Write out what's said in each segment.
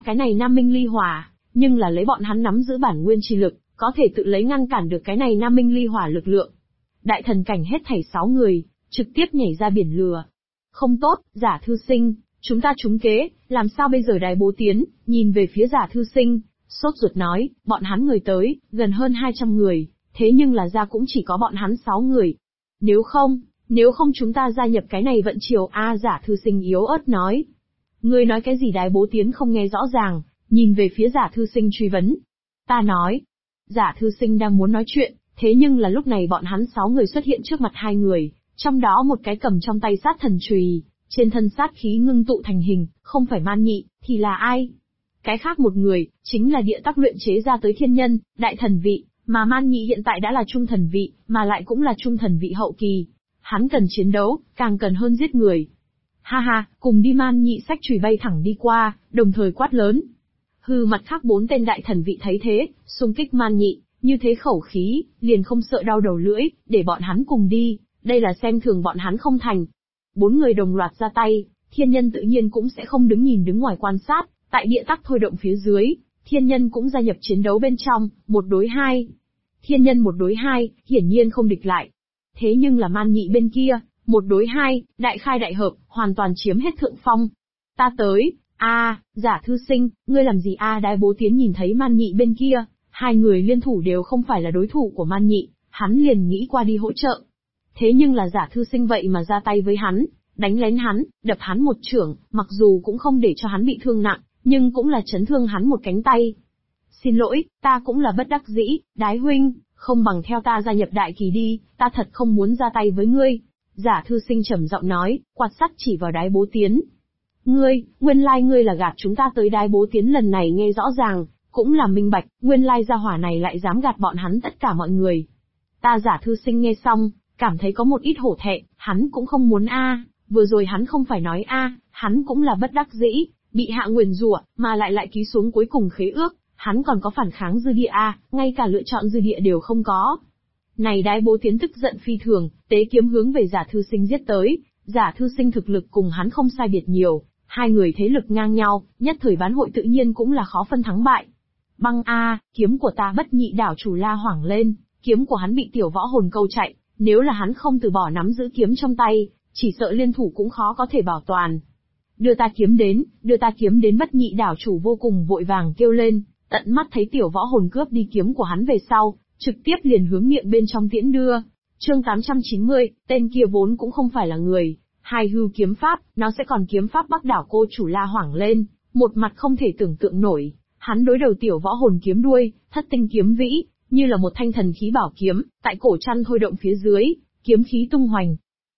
Cái này Nam Minh Ly Hỏa, nhưng là lấy bọn hắn nắm giữ bản nguyên chi lực, có thể tự lấy ngăn cản được cái này Nam Minh Ly Hỏa lực lượng. Đại thần cảnh hết thảy 6 người, trực tiếp nhảy ra biển lửa. Không tốt, Giả thư sinh, chúng ta trúng kế, làm sao bây giờ Đái Bố Tiến, nhìn về phía Giả thư sinh, sốt ruột nói, bọn hắn người tới, gần hơn 200 người, thế nhưng là ra cũng chỉ có bọn hắn 6 người. Nếu không chúng ta gia nhập cái này vận triều Giả thư sinh yếu ớt nói. Ngươi nói cái gì? Đái Bố Tiến không nghe rõ ràng, nhìn về phía Giả thư sinh truy vấn. Ta nói, Giả thư sinh đang muốn nói chuyện, thế nhưng là lúc này bọn hắn 6 người xuất hiện trước mặt hai người, trong đó một cái cầm trong tay sát thần chùy, trên thân sát khí ngưng tụ thành hình, không phải Man Nhị, thì là ai? Cái khác một người, chính là địa tắc luyện chế ra tới thiên nhân, đại thần vị, mà Man Nhị hiện tại đã là trung thần vị, mà lại cũng là trung thần vị hậu kỳ. Hắn cần chiến đấu, càng cần hơn giết người. Ha ha, cùng đi. Man Nhị xách chùy bay thẳng đi qua, đồng thời quát lớn. Hừ, mặt khác 4 tên đại thần vị thấy thế, xung kích Man Nhị, như thế khẩu khí, liền không sợ đau đầu lưỡi, để bọn hắn cùng đi, đây là xem thường bọn hắn không thành. 4 người đồng loạt ra tay, thiên nhân tự nhiên cũng sẽ không đứng ngoài quan sát, tại địa tắc thôi động phía dưới, thiên nhân cũng gia nhập chiến đấu bên trong, 1 đối 2. Thiên nhân 1 đối 2, hiển nhiên không địch lại. Thế nhưng là Man Nhị bên kia, 1 đối 2, đại khai đại hợp, hoàn toàn chiếm hết thượng phong. Ta tới, Giả thư sinh, ngươi làm gì? Đái Bố Tiến nhìn thấy Man Nhị bên kia, hai người liên thủ đều không phải là đối thủ của Man Nhị, hắn liền nghĩ qua đi hỗ trợ. Thế nhưng là Giả thư sinh vậy mà ra tay với hắn, đánh lén hắn, đập hắn một chưởng, mặc dù cũng không để cho hắn bị thương nặng, nhưng cũng là chấn thương hắn một cánh tay. Xin lỗi, ta cũng là bất đắc dĩ, Đái huynh, không bằng theo ta gia nhập đại kỳ đi, ta thật không muốn ra tay với ngươi. Giả thư sinh trầm giọng nói, quạt sắt chỉ vào Đái Bố Tiến. Nguyên lai ngươi là gạt chúng ta tới. Đái Bố Tiến lần này nghe rõ ràng, cũng là minh bạch, nguyên lai gia hỏa này lại dám gạt bọn hắn tất cả mọi người. Ta Giả thư sinh nghe xong, cảm thấy có một ít hổ thẹn, hắn cũng không muốn vừa rồi hắn không phải nói hắn cũng là bất đắc dĩ, bị hạ nguyền rủa, mà lại ký xuống cuối cùng khế ước, hắn còn có phản kháng dư địa ngay cả lựa chọn dư địa đều không có. Này Đái Bố Tiến tức giận phi thường, tế kiếm hướng về Giả thư sinh giết tới. Giả thư sinh thực lực cùng hắn không sai biệt nhiều, hai người thế lực ngang nhau, nhất thời bán hội tự nhiên cũng là khó phân thắng bại. Băng kiếm của ta Bất Nhị đảo chủ la hoảng lên, kiếm của hắn bị tiểu võ hồn câu chạy, nếu là hắn không từ bỏ nắm giữ kiếm trong tay, chỉ sợ liên thủ cũng khó có thể bảo toàn. Đưa ta kiếm đến. Bất Nhị đảo chủ vô cùng vội vàng kêu lên, tận mắt thấy tiểu võ hồn cướp đi kiếm của hắn về sau, trực tiếp liền hướng miệng bên trong tiễn đưa. Chương 890, tên kia vốn cũng không phải là người, hai hưu kiếm pháp, nó sẽ còn kiếm pháp Bắc đảo cô chủ la hoảng lên, một mặt không thể tưởng tượng nổi, hắn đối đầu tiểu võ hồn kiếm đuôi, thất tinh kiếm vĩ, như là một thanh thần khí bảo kiếm, tại cổ chăn thôi động phía dưới, kiếm khí tung hoành.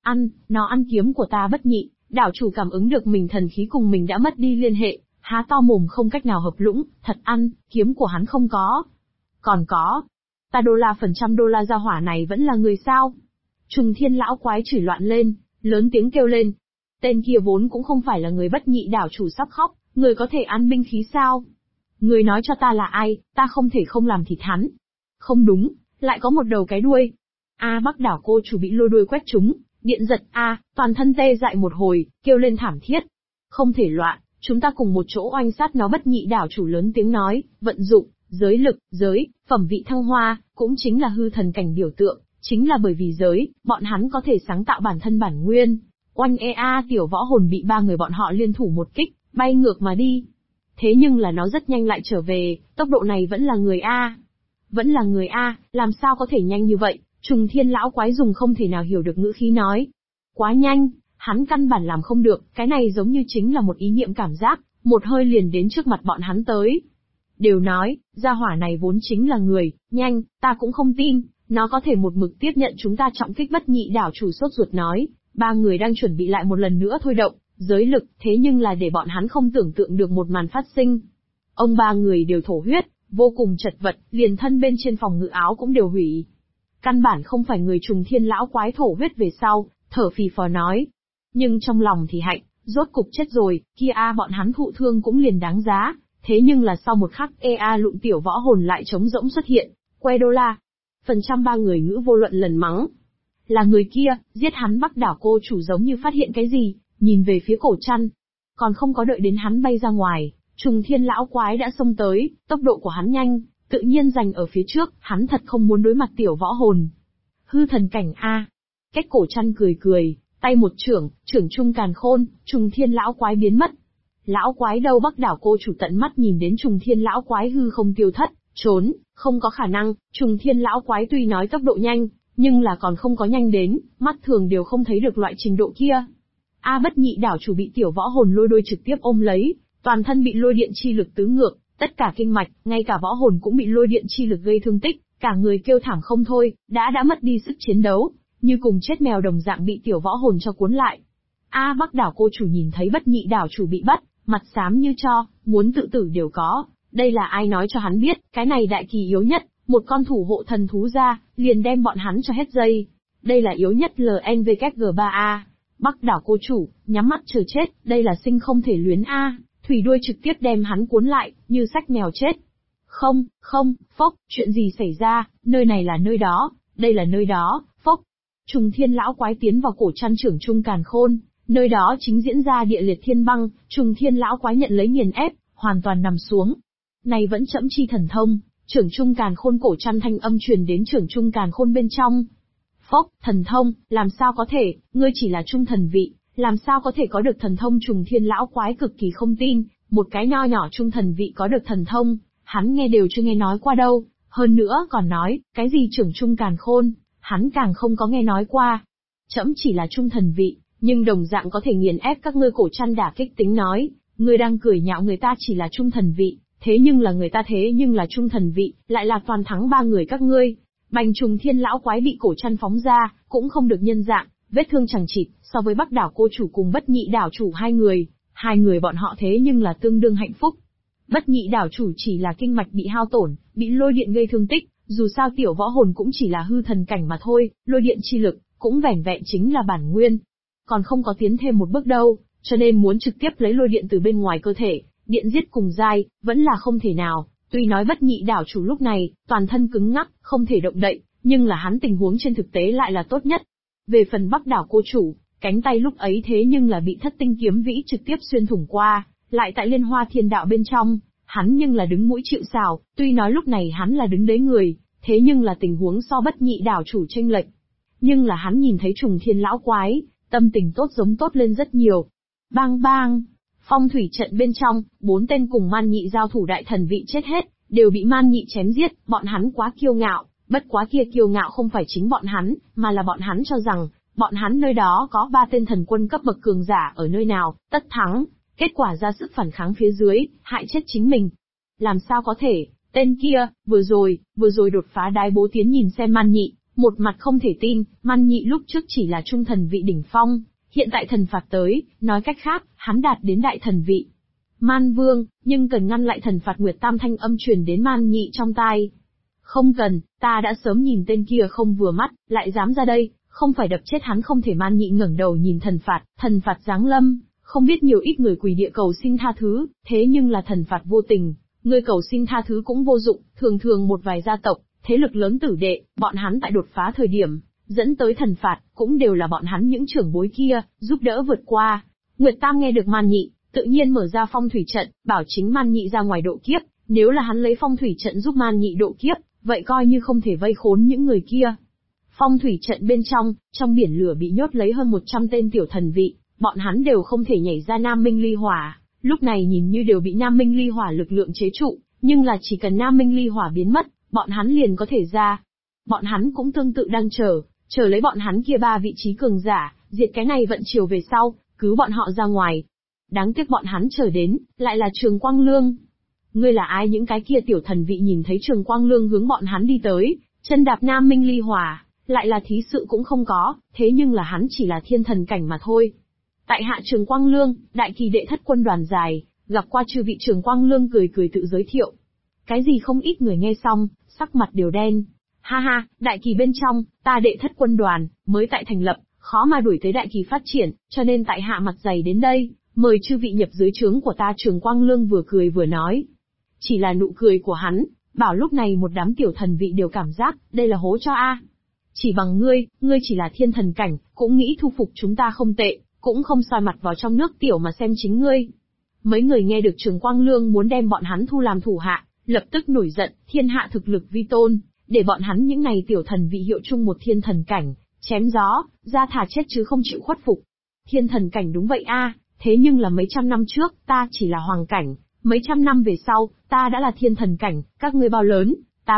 Nó ăn kiếm của ta. Bất Nhị đảo chủ cảm ứng được mình thần khí cùng mình đã mất đi liên hệ, há to mồm không cách nào hợp lũng, thật ăn, kiếm của hắn không có. Còn có, ta $100 gia hỏa này vẫn là người sao? Trùng Thiên lão quái chửi loạn lên, lớn tiếng kêu lên. Tên kia vốn cũng không phải là người. Bất Nhị đảo chủ sắp khóc, người có thể ăn binh khí sao? Người nói cho ta là ai, ta không thể không làm thịt hắn. Không đúng, lại có một đầu cái đuôi. Bắc đảo cô chủ bị lôi đuôi quét trúng, điện giật toàn thân tê dại một hồi, kêu lên thảm thiết. Không thể loạn, chúng ta cùng một chỗ oanh sát nó. Bất Nhị đảo chủ lớn tiếng nói, vận dụng giới lực, phẩm vị thăng hoa, cũng chính là hư thần cảnh biểu tượng, chính là bởi vì giới, bọn hắn có thể sáng tạo bản thân bản nguyên. Oanh tiểu võ hồn bị 3 người bọn họ liên thủ một kích, bay ngược mà đi. Thế nhưng là nó rất nhanh lại trở về, tốc độ này vẫn là người Vẫn là người làm sao có thể nhanh như vậy? Trùng Thiên lão quái dùng không thể nào hiểu được ngữ khí nói. Quá nhanh, hắn căn bản làm không được, cái này giống như chính là một ý niệm cảm giác, một hơi liền đến trước mặt bọn hắn tới. Đều nói, gia hỏa này vốn chính là người, nhanh, ta cũng không tin, nó có thể một mực tiếp nhận chúng ta trọng kích. Bất Nhị đảo chủ sốt ruột nói, 3 người đang chuẩn bị lại một lần nữa thôi động giới lực, thế nhưng là để bọn hắn không tưởng tượng được một màn phát sinh. Ông 3 người đều thổ huyết, vô cùng chật vật, liền thân bên trên phòng ngự áo cũng đều hủy. Căn bản không phải người. Trùng Thiên lão quái thổ huyết về sau, thở phì phò nói. Nhưng trong lòng thì hạnh, rốt cục chết rồi, kia bọn hắn thụ thương cũng liền đáng giá. Thế nhưng là sau một khắc lụng tiểu võ hồn lại trống rỗng xuất hiện, que đô la. Phần trăm 3 người ngữ vô luận lần mắng. Là người kia, giết hắn. Bắc đảo cô chủ giống như phát hiện cái gì, nhìn về phía cổ chăn. Còn không có đợi đến hắn bay ra ngoài, Trùng Thiên lão quái đã xông tới, tốc độ của hắn nhanh, tự nhiên giành ở phía trước, hắn thật không muốn đối mặt tiểu võ hồn. Hư thần cảnh a. Cách Cổ Trăn cười cười, tay một trưởng, trưởng trung càn khôn, Trùng Thiên lão quái biến mất. Lão quái đâu, Bắc đảo cô chủ tận mắt nhìn đến Trùng Thiên lão quái hư không tiêu thất, trốn, không có khả năng, Trùng Thiên lão quái tuy nói tốc độ nhanh, nhưng là còn không có nhanh đến, mắt thường đều không thấy được loại trình độ kia. Bất Nhị đảo chủ bị tiểu võ hồn lôi đôi trực tiếp ôm lấy, toàn thân bị lôi điện chi lực tứ ngược, tất cả kinh mạch, ngay cả võ hồn cũng bị lôi điện chi lực gây thương tích, cả người kêu thảm không thôi, đã mất đi sức chiến đấu, như cùng chết mèo đồng dạng bị tiểu võ hồn cho cuốn lại. Bắc đảo cô chủ nhìn thấy Bất Nhị đảo chủ bị bắt, mặt xám như tro, muốn tự tử đều có, đây là ai nói cho hắn biết, cái này đại kỳ yếu nhất, một con thủ hộ thần thú ra, liền đem bọn hắn cho hết dây. Đây là yếu nhất LNVKG3A. Bắc đảo cô chủ, nhắm mắt chờ chết, đây là sinh không thể luyến A, thủy đuôi trực tiếp đem hắn cuốn lại, như sách mèo chết. Không, phốc, chuyện gì xảy ra, nơi này là nơi đó, đây là nơi đó, phốc. Trùng Thiên lão quái tiến vào Cổ Trăn trưởng trung càn khôn, nơi đó chính diễn ra địa liệt thiên băng, Trùng Thiên lão quái nhận lấy nghiền ép, hoàn toàn nằm xuống. Này vẫn chẫm chi thần thông, trưởng trung càn khôn Cổ Trăn thanh âm truyền đến trưởng trung càn khôn bên trong. Phốc, thần thông, làm sao có thể, ngươi chỉ là trung thần vị, làm sao có thể có được thần thông? Trùng Thiên lão quái cực kỳ không tin, một cái nho nhỏ trung thần vị có được thần thông, hắn nghe đều chưa nghe nói qua đâu, hơn nữa còn nói, cái gì trưởng trung càn khôn, hắn càng không có nghe nói qua. Trẫm chỉ là trung thần vị, nhưng đồng dạng có thể nghiền ép các ngươi. Cổ Trăn đả kích tính nói, ngươi đang cười nhạo người ta chỉ là trung thần vị, thế nhưng là người ta thế nhưng là trung thần vị, lại là toàn thắng ba người các ngươi. Bành Trùng Thiên lão quái bị Cổ Trăn phóng ra, cũng không được nhân dạng, vết thương chẳng chịt, so với Bắc đảo cô chủ cùng Bất Nhị đảo chủ hai người bọn họ thế nhưng là tương đương hạnh phúc. Bất Nhị đảo chủ chỉ là kinh mạch bị hao tổn, bị lôi điện gây thương tích, dù sao tiểu võ hồn cũng chỉ là hư thần cảnh mà thôi, lôi điện chi lực cũng vẻn vẹn chính là bản nguyên, còn không có tiến thêm một bước đâu, cho nên muốn trực tiếp lấy lôi điện từ bên ngoài cơ thể, điện giết cùng giai, vẫn là không thể nào. Tuy nói Bất Nhị đảo chủ lúc này, toàn thân cứng ngắc, không thể động đậy, nhưng là hắn tình huống trên thực tế lại là tốt nhất. Về phần Bắc đảo cô chủ, cánh tay lúc ấy thế nhưng là bị Thất tinh kiếm vĩ trực tiếp xuyên thủng qua, lại tại Liên Hoa Thiên Đạo bên trong, hắn nhưng là đứng mũi chịu sào, tuy nói lúc này hắn là đứng đấy người, thế nhưng là tình huống so Bất Nhị đảo chủ chênh lệch. Nhưng là hắn nhìn thấy Trùng Thiên lão quái, tâm tình tốt giống tốt lên rất nhiều. Bang bang! Phong thủy trận bên trong, 4 tên cùng Man Nhị giao thủ đại thần vị chết hết, đều bị Man Nhị chém giết, bọn hắn quá kiêu ngạo, bất quá kia kiêu ngạo không phải chính bọn hắn, mà là bọn hắn cho rằng, bọn hắn nơi đó có 3 tên thần quân cấp bậc cường giả ở nơi nào, tất thắng, kết quả ra sức phản kháng phía dưới, hại chết chính mình. Làm sao có thể, tên kia, vừa rồi đột phá đái bố tiến nhìn xem Man Nhị, một mặt không thể tin, Man Nhị lúc trước chỉ là trung thần vị đỉnh phong. Hiện tại thần phạt tới, nói cách khác, hắn đạt đến đại thần vị. Man Vương, nhưng cần ngăn lại thần phạt. Nguyệt Tam thanh âm truyền đến Man Nhị trong tai. Không cần, ta đã sớm nhìn tên kia không vừa mắt, lại dám ra đây, không phải đập chết hắn không thể. Man Nhị ngẩng đầu nhìn thần phạt giáng lâm, không biết nhiều ít người quỳ địa cầu xin tha thứ, thế nhưng là thần phạt vô tình, người cầu xin tha thứ cũng vô dụng, thường một vài gia tộc, thế lực lớn tử đệ, bọn hắn tại đột phá thời điểm, dẫn tới thần phạt, cũng đều là bọn hắn những trưởng bối kia, giúp đỡ vượt qua. Nguyệt Tam nghe được Man Nhị, tự nhiên mở ra phong thủy trận, bảo chính Man Nhị ra ngoài độ kiếp, nếu là hắn lấy phong thủy trận giúp Man Nhị độ kiếp, vậy coi như không thể vây khốn những người kia. Phong thủy trận bên trong biển lửa bị nhốt lấy hơn 100 tên tiểu thần vị, bọn hắn đều không thể nhảy ra Nam Minh Ly Hỏa, lúc này nhìn như đều bị Nam Minh Ly Hỏa lực lượng chế trụ, nhưng là chỉ cần Nam Minh Ly Hỏa biến mất, bọn hắn liền có thể ra. Bọn hắn cũng tương tự đang chờ lấy bọn hắn kia 3 vị trí cường giả, diệt cái này vận chiều về sau, cứu bọn họ ra ngoài. Đáng tiếc bọn hắn chờ đến, lại là Trường Quang Lương. Ngươi là ai? Những cái kia tiểu thần vị nhìn thấy Trường Quang Lương hướng bọn hắn đi tới, chân đạp Nam Minh Ly Hỏa, lại là thí sự cũng không có, thế nhưng là hắn chỉ là thiên thần cảnh mà thôi. Tại hạ Trường Quang Lương, đại kỳ đệ thất quân đoàn dài, gặp qua chư vị. Trường Quang Lương cười tự giới thiệu. Cái gì không ít người nghe xong, sắc mặt đều đen. Ha ha, đại kỳ bên trong, ta đệ thất quân đoàn, mới tại thành lập, khó mà đuổi tới đại kỳ phát triển, cho nên tại hạ mặt dày đến đây, mời chư vị nhập dưới trướng của ta. Trường Quang Lương vừa cười vừa nói. Chỉ là nụ cười của hắn, bảo lúc này một đám tiểu thần vị đều cảm giác, đây là hố cho a. Chỉ bằng ngươi chỉ là thiên thần cảnh, cũng nghĩ thu phục chúng ta không tệ, cũng không soi mặt vào trong nước tiểu mà xem chính ngươi. Mấy người nghe được Trường Quang Lương muốn đem bọn hắn thu làm thủ hạ, lập tức nổi giận, thiên hạ thực lực vi tôn, để bọn hắn những này tiểu thần vị hiệu chung một thiên thần cảnh, chém gió, ra thà chết chứ không chịu khuất phục. Thiên thần cảnh đúng vậy a, thế nhưng là mấy trăm năm trước, ta chỉ là hoàng cảnh, mấy trăm năm về sau, ta đã là thiên thần cảnh, các ngươi bao lớn,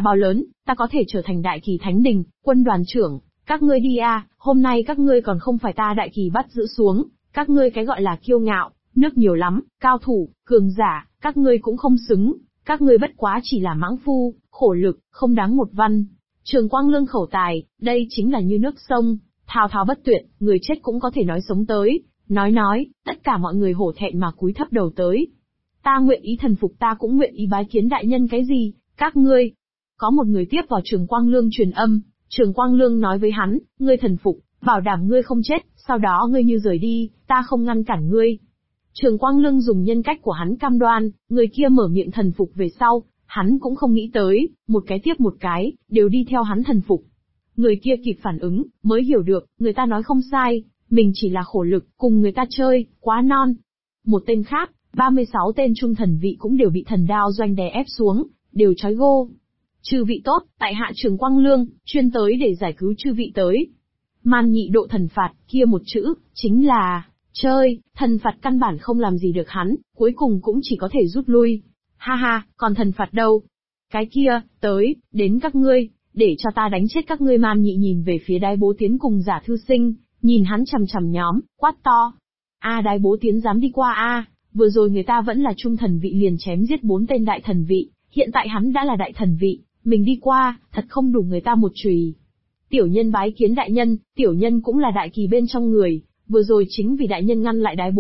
ta có thể trở thành đại kỳ thánh đình, quân đoàn trưởng, các ngươi đi a, hôm nay các ngươi còn không phải ta đại kỳ bắt giữ xuống, các ngươi cái gọi là kiêu ngạo, nước nhiều lắm, cao thủ, cường giả, các ngươi cũng không xứng, các ngươi bất quá chỉ là mãng phu, khổ lực, không đáng một văn. Trường Quang Lương khẩu tài, đây chính là như nước sông, thao thao bất tuyệt, người chết cũng có thể nói sống tới. Nói, tất cả mọi người hổ thẹn mà cúi thấp đầu tới. Ta nguyện ý thần phục, ta cũng nguyện ý bái kiến đại nhân cái gì, các ngươi. Có một người tiếp vào Trường Quang Lương truyền âm, Trường Quang Lương nói với hắn, ngươi thần phục, bảo đảm ngươi không chết, sau đó ngươi như rời đi, ta không ngăn cản ngươi. Trường Quang Lương dùng nhân cách của hắn cam đoan, người kia mở miệng thần phục về sau, hắn cũng không nghĩ tới, một cái tiếp một cái, đều đi theo hắn thần phục. Người kia kịp phản ứng, mới hiểu được, người ta nói không sai, mình chỉ là khổ lực, cùng người ta chơi, quá non. Một tên khác, 36 tên trung thần vị cũng đều bị thần đao doanh đè ép xuống, đều trói gô. Chư vị tốt, tại hạ Trường Quang Lương, chuyên tới để giải cứu chư vị tới. Man nhị độ thần phạt, kia một chữ, chính là chơi, thần phạt căn bản không làm gì được hắn, cuối cùng cũng chỉ có thể rút lui. Ha ha, còn thần phạt đâu? Cái kia, đến các ngươi, để cho ta đánh chết các ngươi. Man nhị nhìn về phía Đái Bố Tiến cùng Giả Thư Sinh, nhìn hắn chằm chằm nhóm, quát to. Đái Bố Tiến dám đi qua vừa rồi người ta vẫn là trung thần vị liền chém giết 4 tên đại thần vị, hiện tại hắn đã là đại thần vị, mình đi qua, thật không đủ người ta một chùy. Tiểu nhân bái kiến đại nhân, tiểu nhân cũng là đại kỳ bên trong người, vừa rồi chính vì đại nhân ngăn lại Đái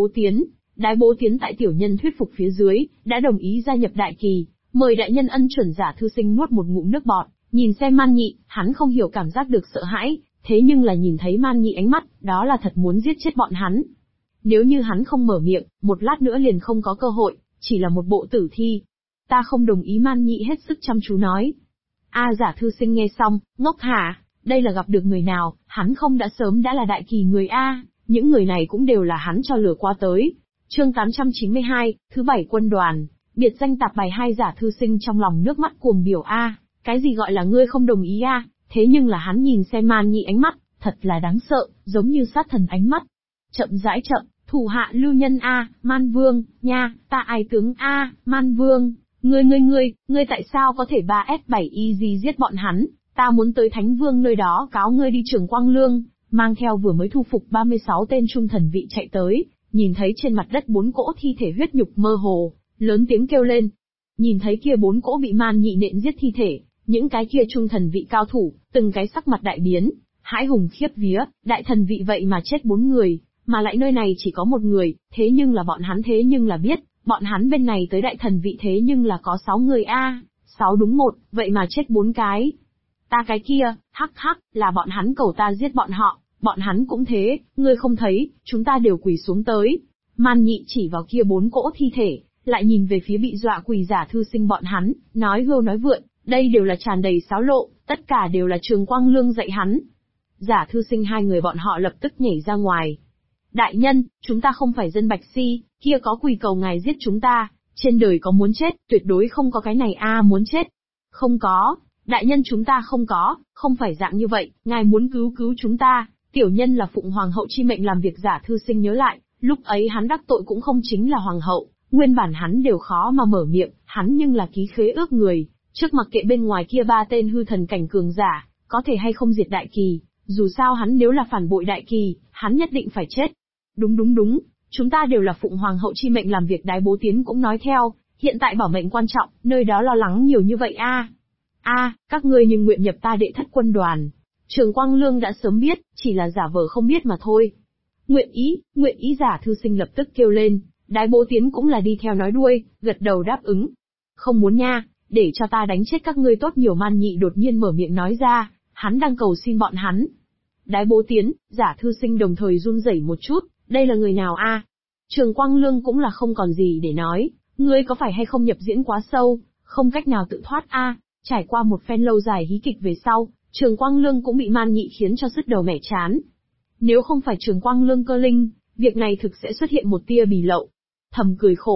Bố Tiến tại tiểu nhân thuyết phục phía dưới, đã đồng ý gia nhập đại kỳ, mời đại nhân ân chuẩn. Giả Thư Sinh nuốt một ngụm nước bọt, nhìn xem Man nhị, hắn không hiểu cảm giác được sợ hãi, thế nhưng là nhìn thấy Man nhị ánh mắt, đó là thật muốn giết chết bọn hắn. Nếu như hắn không mở miệng, một lát nữa liền không có cơ hội, chỉ là một bộ tử thi. Ta không đồng ý. Man nhị hết sức chăm chú nói. Giả Thư Sinh nghe xong, ngốc hả, đây là gặp được người nào, hắn không đã sớm đã là đại kỳ người những người này cũng đều là hắn cho lừa qua tới. Chương 892, thứ 7 quân đoàn, biệt danh tạp bài 2. Giả Thư Sinh trong lòng nước mắt cuồng biểu cái gì gọi là ngươi không đồng ý thế nhưng là hắn nhìn xem Man nhị ánh mắt, thật là đáng sợ, giống như sát thần ánh mắt. Chậm, thủ hạ lưu nhân Man Vương, nha, ta ai tướng Man Vương, ngươi tại sao có thể 3S7 easy giết bọn hắn, ta muốn tới Thánh Vương nơi đó cáo ngươi đi. Trường Quang Lương mang theo vừa mới thu phục 36 tên trung thần vị chạy tới, nhìn thấy trên mặt đất 4 cỗ thi thể huyết nhục mơ hồ, lớn tiếng kêu lên. Nhìn thấy kia 4 cỗ bị Man nhị nện giết thi thể, những cái kia trung thần vị cao thủ, từng cái sắc mặt đại biến, hãi hùng khiếp vía, đại thần vị vậy mà chết 4 người, mà lại nơi này chỉ có một người, thế nhưng là bọn hắn biết, bọn hắn bên này tới đại thần vị thế nhưng là có 6 người 6 đúng 1, vậy mà chết 4 cái. Ta cái kia, hắc, là bọn hắn cầu ta giết bọn họ, bọn hắn cũng thế, ngươi không thấy, chúng ta đều quỳ xuống tới. Man nhị chỉ vào kia 4 cỗ thi thể, lại nhìn về phía bị dọa quỳ Giả Thư Sinh bọn hắn, nói hưu nói vượn, đây đều là tràn đầy xáo lộ, tất cả đều là Trường Quang Lương dạy hắn. Giả Thư Sinh hai người bọn họ lập tức nhảy ra ngoài. Đại nhân, chúng ta không phải dân Bạch Si, kia có quỳ cầu ngài giết chúng ta, trên đời có muốn chết, tuyệt đối không có cái này muốn chết. Không có, đại nhân chúng ta không phải dạng như vậy, ngài muốn cứu chúng ta, tiểu nhân là Phụng Hoàng hậu chi mệnh làm việc. Giả Thư Sinh nhớ lại, lúc ấy hắn đắc tội cũng không chính là Hoàng hậu, nguyên bản hắn đều khó mà mở miệng, hắn nhưng là ký khế ước người, trước mặc kệ bên ngoài kia 3 tên hư thần cảnh cường giả, có thể hay không diệt đại kỳ, dù sao hắn nếu là phản bội đại kỳ, hắn nhất định phải chết. Đúng, chúng ta đều là Phụng Hoàng hậu chi mệnh làm việc. Đái Bố Tiến cũng nói theo, hiện tại bảo mệnh quan trọng, nơi đó lo lắng nhiều như vậy các ngươi nhưng nguyện nhập ta đệ thất quân đoàn. Trường Quang Lương đã sớm biết, chỉ là giả vờ không biết mà thôi. Nguyện ý. Giả Thư Sinh lập tức kêu lên, Đái Bố Tiến cũng là đi theo nói đuôi, gật đầu đáp ứng. Không muốn nha, để cho ta đánh chết các ngươi tốt nhiều. Man nhị đột nhiên mở miệng nói ra, hắn đang cầu xin bọn hắn. Đái Bố Tiến, Giả Thư Sinh đồng thời run rẩy một chút, đây là người nào Trường Quang Lương cũng là không còn gì để nói, ngươi có phải hay không nhập diễn quá sâu, không cách nào tự thoát Trải qua một phen lâu dài hí kịch về sau, Trường Quang Lương cũng bị Man nhị khiến cho sứt đầu mẻ chán. Nếu không phải Trường Quang Lương cơ linh, việc này thực sẽ xuất hiện một tia bì lậu. Thầm cười khổ,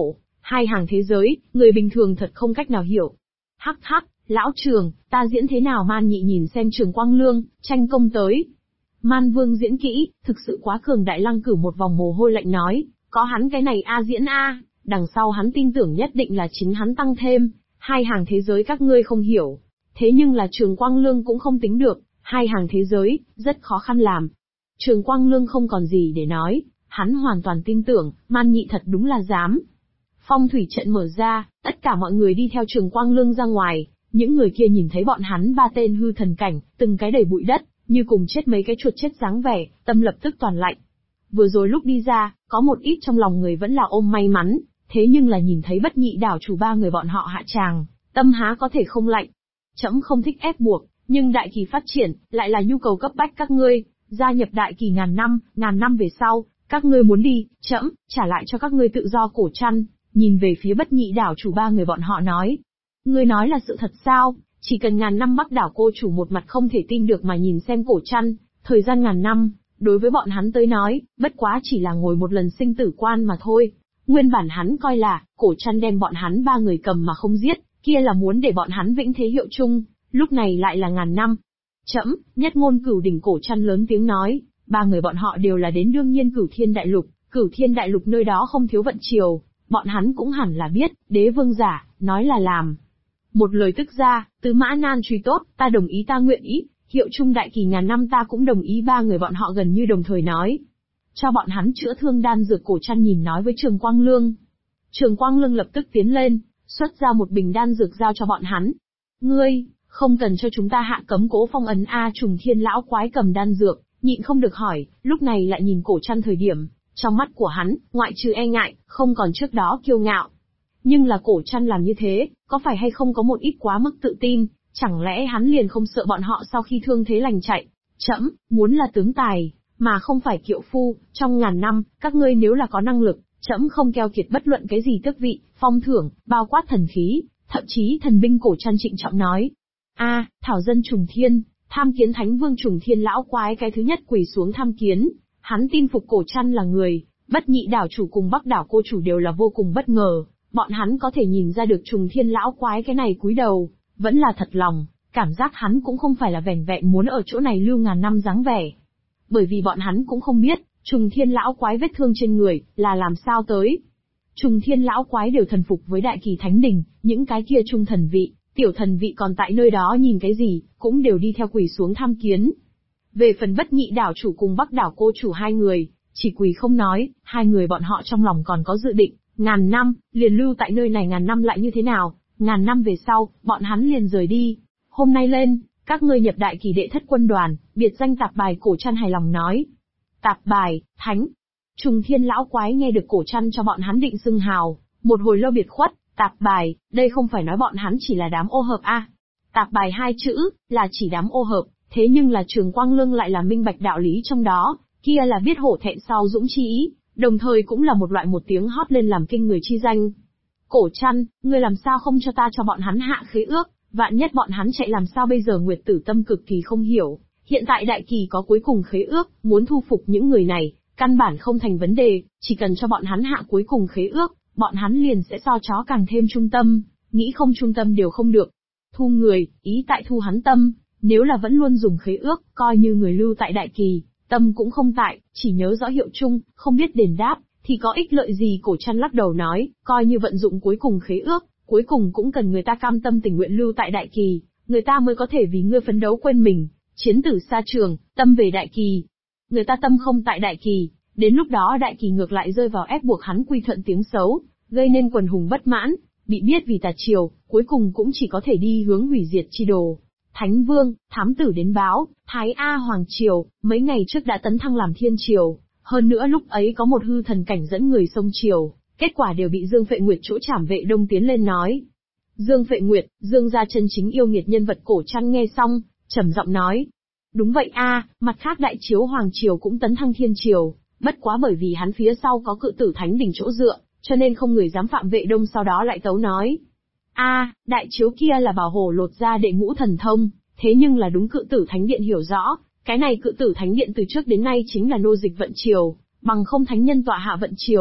Hai hàng thế giới, người bình thường thật không cách nào hiểu. Hắc hắc, lão Trường, ta diễn thế nào Man Nhị nhìn xem Trường Quang Lương, tranh công tới. Man Vương diễn kỹ, thực sự quá cường đại. Lăng Cửu một vòng mồ hôi lạnh nói, có hắn cái này diễn đằng sau hắn tin tưởng nhất định là chính hắn tăng thêm, hai hàng thế giới các ngươi không hiểu. Thế nhưng là Trường Quang Lương cũng không tính được, hai hàng thế giới, rất khó khăn làm. Trường Quang Lương không còn gì để nói, hắn hoàn toàn tin tưởng, Man Nhị thật đúng là dám. Phong thủy trận mở ra, tất cả mọi người đi theo Trường Quang Lương ra ngoài, những người kia nhìn thấy bọn hắn ba tên hư thần cảnh, từng cái đầy bụi đất, như cùng chết mấy cái chuột chết dáng vẻ, tâm lập tức toàn lạnh. Vừa rồi lúc đi ra, có một ít trong lòng người vẫn là ôm may mắn, thế nhưng là nhìn thấy Bất Nhị đảo chủ ba người bọn họ hạ tràng, tâm há có thể không lạnh. Trẫm không thích ép buộc, nhưng đại kỳ phát triển, lại là nhu cầu cấp bách các ngươi, gia nhập đại kỳ ngàn năm về sau, các ngươi muốn đi, trẫm trả lại cho các ngươi tự do. Cổ Trăn nhìn về phía Bất Nhị đảo chủ ba người bọn họ nói, ngươi nói là sự thật sao? Chỉ cần ngàn năm Bắc đảo cô chủ một mặt không thể tin được mà nhìn xem Cổ Trăn, thời gian ngàn năm, đối với bọn hắn tới nói, bất quá chỉ là ngồi một lần sinh tử quan mà thôi. Nguyên bản hắn coi là, Cổ Trăn đem bọn hắn ba người cầm mà không giết, kia là muốn để bọn hắn vĩnh thế hiệu chung, lúc này lại là ngàn năm. Trẫm, nhất ngôn Cửu đỉnh. Cổ Trăn lớn tiếng nói, ba người bọn họ đều là đến đương nhiên Cửu Thiên Đại Lục nơi đó không thiếu vận triều, bọn hắn cũng hẳn là biết, đế vương giả, nói là làm. Một lời tức ra, Tứ Mã Nan truy tốt, ta đồng ý, ta nguyện ý, hiệu chung đại kỳ ngàn năm ta cũng đồng ý. Ba người bọn họ gần như đồng thời nói. Cho bọn hắn chữa thương đan dược. Cổ Trăn nhìn nói với Trường Quang Lương. Trường Quang Lương lập tức tiến lên, xuất ra một bình đan dược giao cho bọn hắn. Ngươi, không cần cho chúng ta hạ cấm cố phong ấn a. Trùng Thiên lão quái cầm đan dược, nhịn không được hỏi, lúc này lại nhìn Cổ Trăn thời điểm, trong mắt của hắn, ngoại trừ e ngại, không còn trước đó kiêu ngạo. Nhưng là Cổ Trăn làm như thế, có phải hay không có một ít quá mức tự tin, chẳng lẽ hắn liền không sợ bọn họ sau khi thương thế lành chạy? Trẫm muốn là tướng tài, mà không phải kiệu phu, trong ngàn năm, các ngươi nếu là có năng lực, trẫm không keo kiệt bất luận cái gì tước vị, phong thưởng, bao quát thần khí, thậm chí thần binh. Cổ Trăn trịnh trọng nói. Thảo dân Trùng Thiên, tham kiến Thánh Vương. Trùng Thiên lão quái cái thứ nhất quỳ xuống tham kiến, hắn tin phục Cổ Trăn là người. Bất Nhị đảo chủ cùng Bắc đảo cô chủ đều là vô cùng bất ngờ, bọn hắn có thể nhìn ra được Trùng Thiên lão quái cái này cúi đầu, vẫn là thật lòng, cảm giác hắn cũng không phải là vẻn vẹn muốn ở chỗ này lưu ngàn năm dáng vẻ. Bởi vì bọn hắn cũng không biết, Trùng Thiên lão quái vết thương trên người, là làm sao tới. Trùng Thiên lão quái đều thần phục với Đại Kỳ Thánh Đình, những cái kia trung thần vị, tiểu thần vị còn tại nơi đó nhìn cái gì, cũng đều đi theo quỳ xuống tham kiến. Về phần Bất Nhị đảo chủ cùng Bắc đảo cô chủ hai người, chỉ quỳ không nói, hai người bọn họ trong lòng còn có dự định, ngàn năm, liền lưu tại nơi này ngàn năm lại như thế nào, ngàn năm về sau, bọn hắn liền rời đi. Hôm nay lên, các ngươi nhập Đại Kỳ đệ thất quân đoàn, biệt danh Tạp Bài. Cổ Trăn hài lòng nói. Tạp Bài, Thánh. Trùng Thiên lão quái nghe được Cổ Trăn cho bọn hắn định xưng hào, một hồi lâu biệt khuất. Tạp Bài, đây không phải nói bọn hắn chỉ là đám ô hợp a? Tạp Bài hai chữ, là chỉ đám ô hợp, thế nhưng là Trường Quang Lương lại là minh bạch đạo lý trong đó, kia là biết hổ thẹn sau dũng chi ý, đồng thời cũng là một loại một tiếng hót lên làm kinh người chi danh. Cổ Trăn, ngươi làm sao không cho ta cho bọn hắn hạ khế ước, vạn nhất bọn hắn chạy làm sao bây giờ? Nguyệt Tử Tâm cực kỳ không hiểu, hiện tại Đại Kỳ có cuối cùng khế ước, muốn thu phục những người này, căn bản không thành vấn đề, chỉ cần cho bọn hắn hạ cuối cùng khế ước, bọn hắn liền sẽ so chó càng thêm trung tâm, nghĩ không trung tâm đều không được. Thu người, ý tại thu hắn tâm, nếu là vẫn luôn dùng khế ước, coi như người lưu tại Đại Kỳ, tâm cũng không tại, chỉ nhớ rõ hiệu chung, không biết đền đáp, thì có ích lợi gì? Cổ Trăn lắc đầu nói, coi như vận dụng cuối cùng khế ước, cuối cùng cũng cần người ta cam tâm tình nguyện lưu tại Đại Kỳ, người ta mới có thể vì ngươi phấn đấu quên mình, chiến tử xa trường, tâm về Đại Kỳ. Người ta tâm không tại Đại Kỳ, đến lúc đó Đại Kỳ ngược lại rơi vào ép buộc hắn quy thuận tiếng xấu, gây nên quần hùng bất mãn, bị biết vì tà triều, cuối cùng cũng chỉ có thể đi hướng hủy diệt chi đồ. Thánh Vương, thám tử đến báo, Thái A Hoàng Triều, mấy ngày trước đã tấn thăng làm Thiên Triều, hơn nữa lúc ấy có một hư thần cảnh dẫn người xông triều, kết quả đều bị Dương Phệ Nguyệt chỗ Trảm Vệ Đông tiến lên nói. Dương Phệ Nguyệt, Dương gia chân chính yêu nghiệt nhân vật. Cổ Trăn nghe xong, trầm giọng nói. Đúng vậy a, mặt khác Đại Chiếu Hoàng Triều cũng tấn thăng Thiên Triều, bất quá bởi vì hắn phía sau có Cự Tử Thánh Đình chỗ dựa, cho nên không người dám phạm Vệ Đông. Sau đó lại tấu nói. Đại Chiếu kia là bảo hộ lột ra đệ ngũ thần thông, thế nhưng là đúng Cự Tử Thánh Điện hiểu rõ, cái này Cự Tử Thánh Điện từ trước đến nay chính là nô dịch vận triều, bằng không thánh nhân tọa hạ vận triều,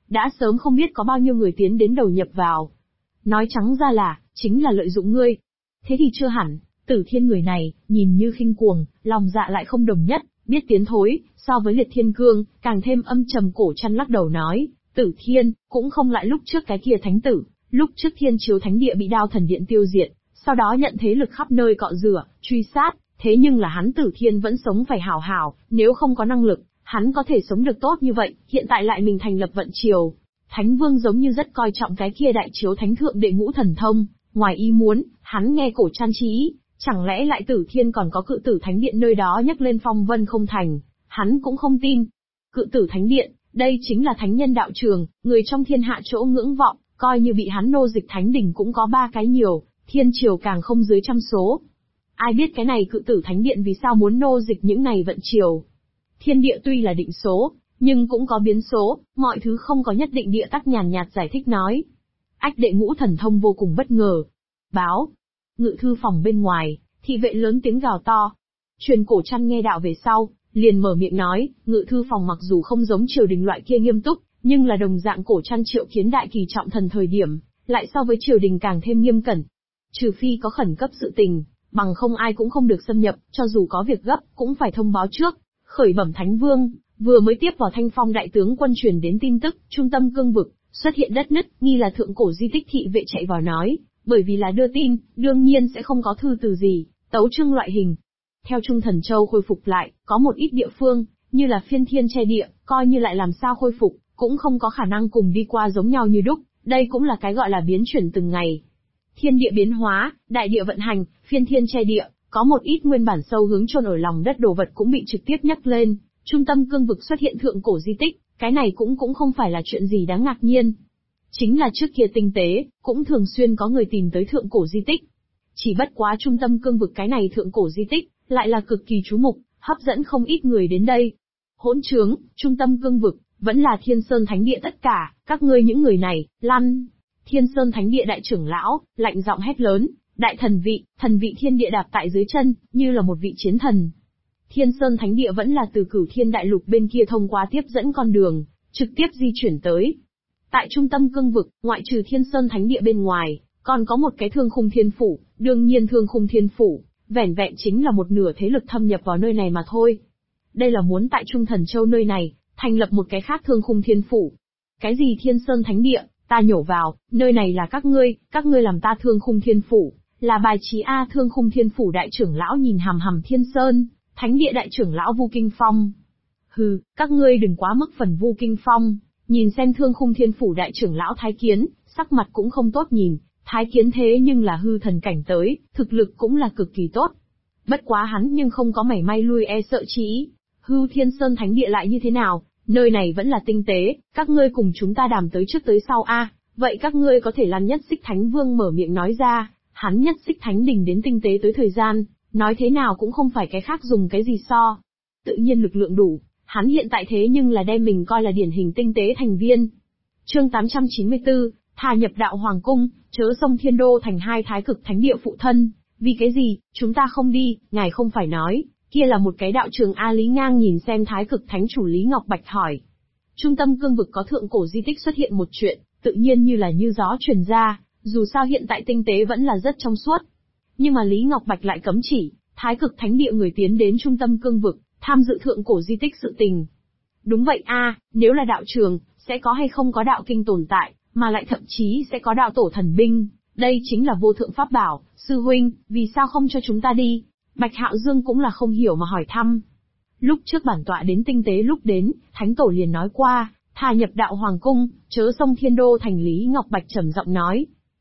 đã sớm không biết có bao nhiêu người tiến đến đầu nhập vào. Nói trắng ra là, chính là lợi dụng ngươi. Thế thì chưa hẳn, Tử Thiên người này, nhìn như khinh cuồng, lòng dạ lại không đồng nhất, biết tiến thối, so với Liệt Thiên Cương, càng thêm âm trầm. Cổ Trăn lắc đầu nói, Tử Thiên, cũng không lại lúc trước cái kia thánh tử, lúc trước Thiên Chiếu Thánh Địa bị Đao Thần Điện tiêu diệt, sau đó nhận thế lực khắp nơi cọ rửa, truy sát, thế nhưng là hắn Tử Thiên vẫn sống phải hảo hảo, nếu không có năng lực, hắn có thể sống được tốt như vậy, hiện tại lại mình thành lập vận triều. Thánh Vương giống như rất coi trọng cái kia Đại Chiếu Thánh Thượng Đệ Ngũ Thần Thông, ngoài ý muốn, hắn nghe Cổ Trăn chí, chẳng lẽ lại Tử Thiên còn có Cự Tử Thánh Điện nơi đó nhấc lên phong vân không thành, hắn cũng không tin. Cự Tử Thánh Điện, đây chính là thánh nhân đạo trường, người trong thiên hạ chỗ ngưỡng vọng, coi như bị hắn nô dịch thánh đỉnh cũng có 3 cái nhiều, thiên triều càng không dưới trăm số. Ai biết cái này Cự Tử Thánh Điện vì sao muốn nô dịch những này vận triều. Thiên địa tuy là định số, nhưng cũng có biến số, mọi thứ không có nhất định. Địa Tắc nhàn nhạt giải thích nói. Ách Đệ Ngũ Thần Thông vô cùng bất ngờ. Báo. Ngự thư phòng bên ngoài, thị vệ lớn tiếng gào to. Truyền Cổ Trăn nghe đạo về sau, liền mở miệng nói, ngự thư phòng mặc dù không giống triều đình loại kia nghiêm túc, nhưng là đồng dạng Cổ Trăn triệu kiến đại kỳ trọng thần thời điểm, lại so với triều đình càng thêm nghiêm cẩn. Trừ phi có khẩn cấp sự tình, bằng không ai cũng không được xâm nhập, cho dù có việc gấp, cũng phải thông báo trước. Khởi bẩm Thánh Vương, vừa mới tiếp vào Thanh Phong đại tướng quân truyền đến tin tức, trung tâm cương vực, xuất hiện đất nứt, nghi là thượng cổ di tích. Thị vệ chạy vào nói, bởi vì là đưa tin, đương nhiên sẽ không có thư từ gì, tấu chương loại hình. Theo Trung Thần Châu khôi phục lại, có một ít địa phương, như là phiên thiên che địa, coi như lại làm sao khôi phục, cũng không có khả năng cùng đi qua giống nhau như đúc, đây cũng là cái gọi là biến chuyển từng ngày. Thiên địa biến hóa, đại địa vận hành, phiên thiên che địa, có một ít nguyên bản sâu hướng chôn ở lòng đất đồ vật cũng bị trực tiếp nhấc lên, trung tâm cương vực xuất hiện thượng cổ di tích, cái này cũng không phải là chuyện gì đáng ngạc nhiên. Chính là trước kia tinh tế, cũng thường xuyên có người tìm tới thượng cổ di tích. Chỉ bất quá trung tâm cương vực cái này thượng cổ di tích, lại là cực kỳ chú mục, hấp dẫn không ít người đến đây. Hỗn trướng, trung tâm cương vực, vẫn là Thiên Sơn Thánh Địa tất cả, các ngươi những người này, lăn. Thiên Sơn Thánh Địa đại trưởng lão, lạnh giọng hét lớn, đại thần vị thiên địa đạp tại dưới chân, như là một vị chiến thần. Thiên Sơn Thánh Địa vẫn là từ Cửu Thiên Đại Lục bên kia thông qua tiếp dẫn con đường, trực tiếp di chuyển tới. Tại trung tâm cương vực, ngoại trừ Thiên Sơn Thánh Địa bên ngoài, còn có một cái Thương Khung Thiên Phủ, đương nhiên Thương Khung Thiên Phủ, vẻn vẹn chính là một nửa thế lực thâm nhập vào nơi này mà thôi. Đây là muốn tại Trung Thần Châu nơi này, thành lập một cái khác Thương Khung Thiên Phủ. Cái gì Thiên Sơn Thánh Địa, ta nhổ vào, nơi này là các ngươi làm ta Thương Khung Thiên Phủ, là bài trí A. Thương Khung Thiên Phủ đại trưởng lão nhìn hằm hằm Thiên Sơn Thánh Địa đại trưởng lão Vu Kinh Phong. Hừ, các ngươi đừng quá mức phần Vu Kinh Phong, nhìn xem Thương Khung Thiên Phủ đại trưởng lão Thái Kiến, sắc mặt cũng không tốt nhìn, Thái Kiến thế nhưng là hư thần cảnh tới, thực lực cũng là cực kỳ tốt. Bất quá hắn nhưng không có mảy may lui e sợ chi ý. Hư Thiên Sơn Thánh Địa lại như thế nào, nơi này vẫn là tinh tế, các ngươi cùng chúng ta đàm tới trước tới sau a. Vậy các ngươi có thể lăn Nhất Xích Thánh Vương mở miệng nói ra, hắn Nhất Xích Thánh Đình đến tinh tế tới thời gian, nói thế nào cũng không phải cái khác dùng cái gì so. Tự nhiên lực lượng đủ, hắn hiện tại thế nhưng là đem mình coi là điển hình tinh tế thành viên. Chương 894, thà nhập đạo hoàng cung, chớ xông Thiên Đô thành hai thái cực thánh địa phụ thân. Vì cái gì, chúng ta không đi, ngài không phải nói, kia là một cái đạo trường A. Lý Ngang nhìn xem thái cực thánh chủ Lý Ngọc Bạch hỏi. Trung tâm cương vực có thượng cổ di tích xuất hiện một chuyện, tự nhiên như là như gió truyền ra, dù sao hiện tại tinh tế vẫn là rất trong suốt. Nhưng mà Lý Ngọc Bạch lại cấm chỉ, thái cực thánh địa người tiến đến trung tâm cương vực, tham dự thượng cổ di tích sự tình. Đúng vậy a, nếu là đạo trường, sẽ có hay không có đạo kinh tồn tại, mà lại thậm chí sẽ có đạo tổ thần binh, đây chính là vô thượng pháp bảo, sư huynh, vì sao không cho chúng ta đi? Bạch Hạo Dương cũng là không hiểu mà hỏi thăm. Lúc trước bản tọa đến tinh tế lúc đến, thánh tổ liền nói qua, thà nhập đạo hoàng cung, chớ xông Thiên Đô thành. Lý Ngọc Bạch trầm giọng nói.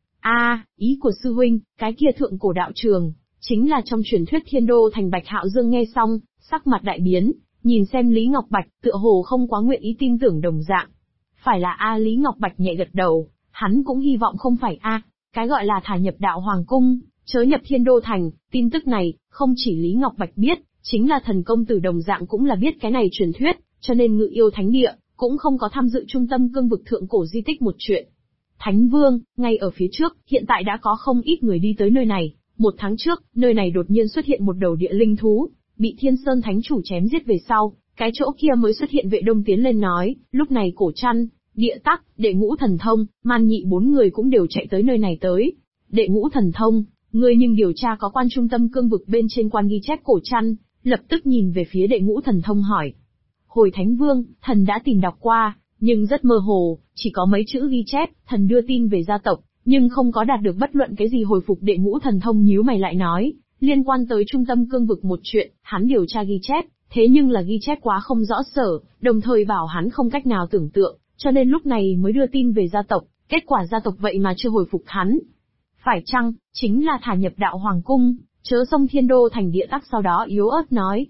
Ý của sư huynh, cái kia thượng cổ đạo trường, chính là trong truyền thuyết Thiên Đô thành. Bạch Hạo Dương nghe xong, sắc mặt đại biến, nhìn xem Lý Ngọc Bạch, tựa hồ không quá nguyện ý tin tưởng đồng dạng. Phải là Lý Ngọc Bạch nhẹ gật đầu, hắn cũng hy vọng không phải cái gọi là thà nhập đạo hoàng cung, chớ nhập Thiên Đô thành, tin tức này, không chỉ Lý Ngọc Bạch biết, chính là thần công tử đồng dạng cũng là biết cái này truyền thuyết, cho nên Ngự Yêu Thánh Địa, cũng không có tham dự trung tâm cương vực thượng cổ di tích một chuyện. Thánh Vương, ngay ở phía trước, hiện tại đã có không ít người đi tới nơi này, 1 tháng trước, nơi này đột nhiên xuất hiện một đầu địa linh thú, bị Thiên Sơn Thánh chủ chém giết về sau, cái chỗ kia mới xuất hiện Vệ Đông tiến lên nói, lúc này Cổ Trăn, Địa Tắc, Đệ Ngũ Thần Thông, Man Nhị bốn người cũng đều chạy tới nơi này tới. Đệ Ngũ Thần Thông, ngươi nhưng điều tra có quan trung tâm cương vực bên trên quan ghi chép cổ trăn, lập tức nhìn về phía Đệ Ngũ Thần Thông hỏi. Hồi Thánh Vương, thần đã tìm đọc qua, nhưng rất mơ hồ, chỉ có mấy chữ ghi chép, thần đưa tin về gia tộc, nhưng không có đạt được bất luận cái gì hồi phục. Đệ Ngũ Thần Thông nhíu mày lại nói, liên quan tới trung tâm cương vực một chuyện, hắn điều tra ghi chép, thế nhưng là ghi chép quá không rõ sở, đồng thời bảo hắn không cách nào tưởng tượng, cho nên lúc này mới đưa tin về gia tộc, kết quả gia tộc vậy mà chưa hồi phục hắn. Phải chăng, chính là thả nhập đạo hoàng cung, chớ xông Thiên Đô thành. Địa Tắc sau đó yếu ớt nói.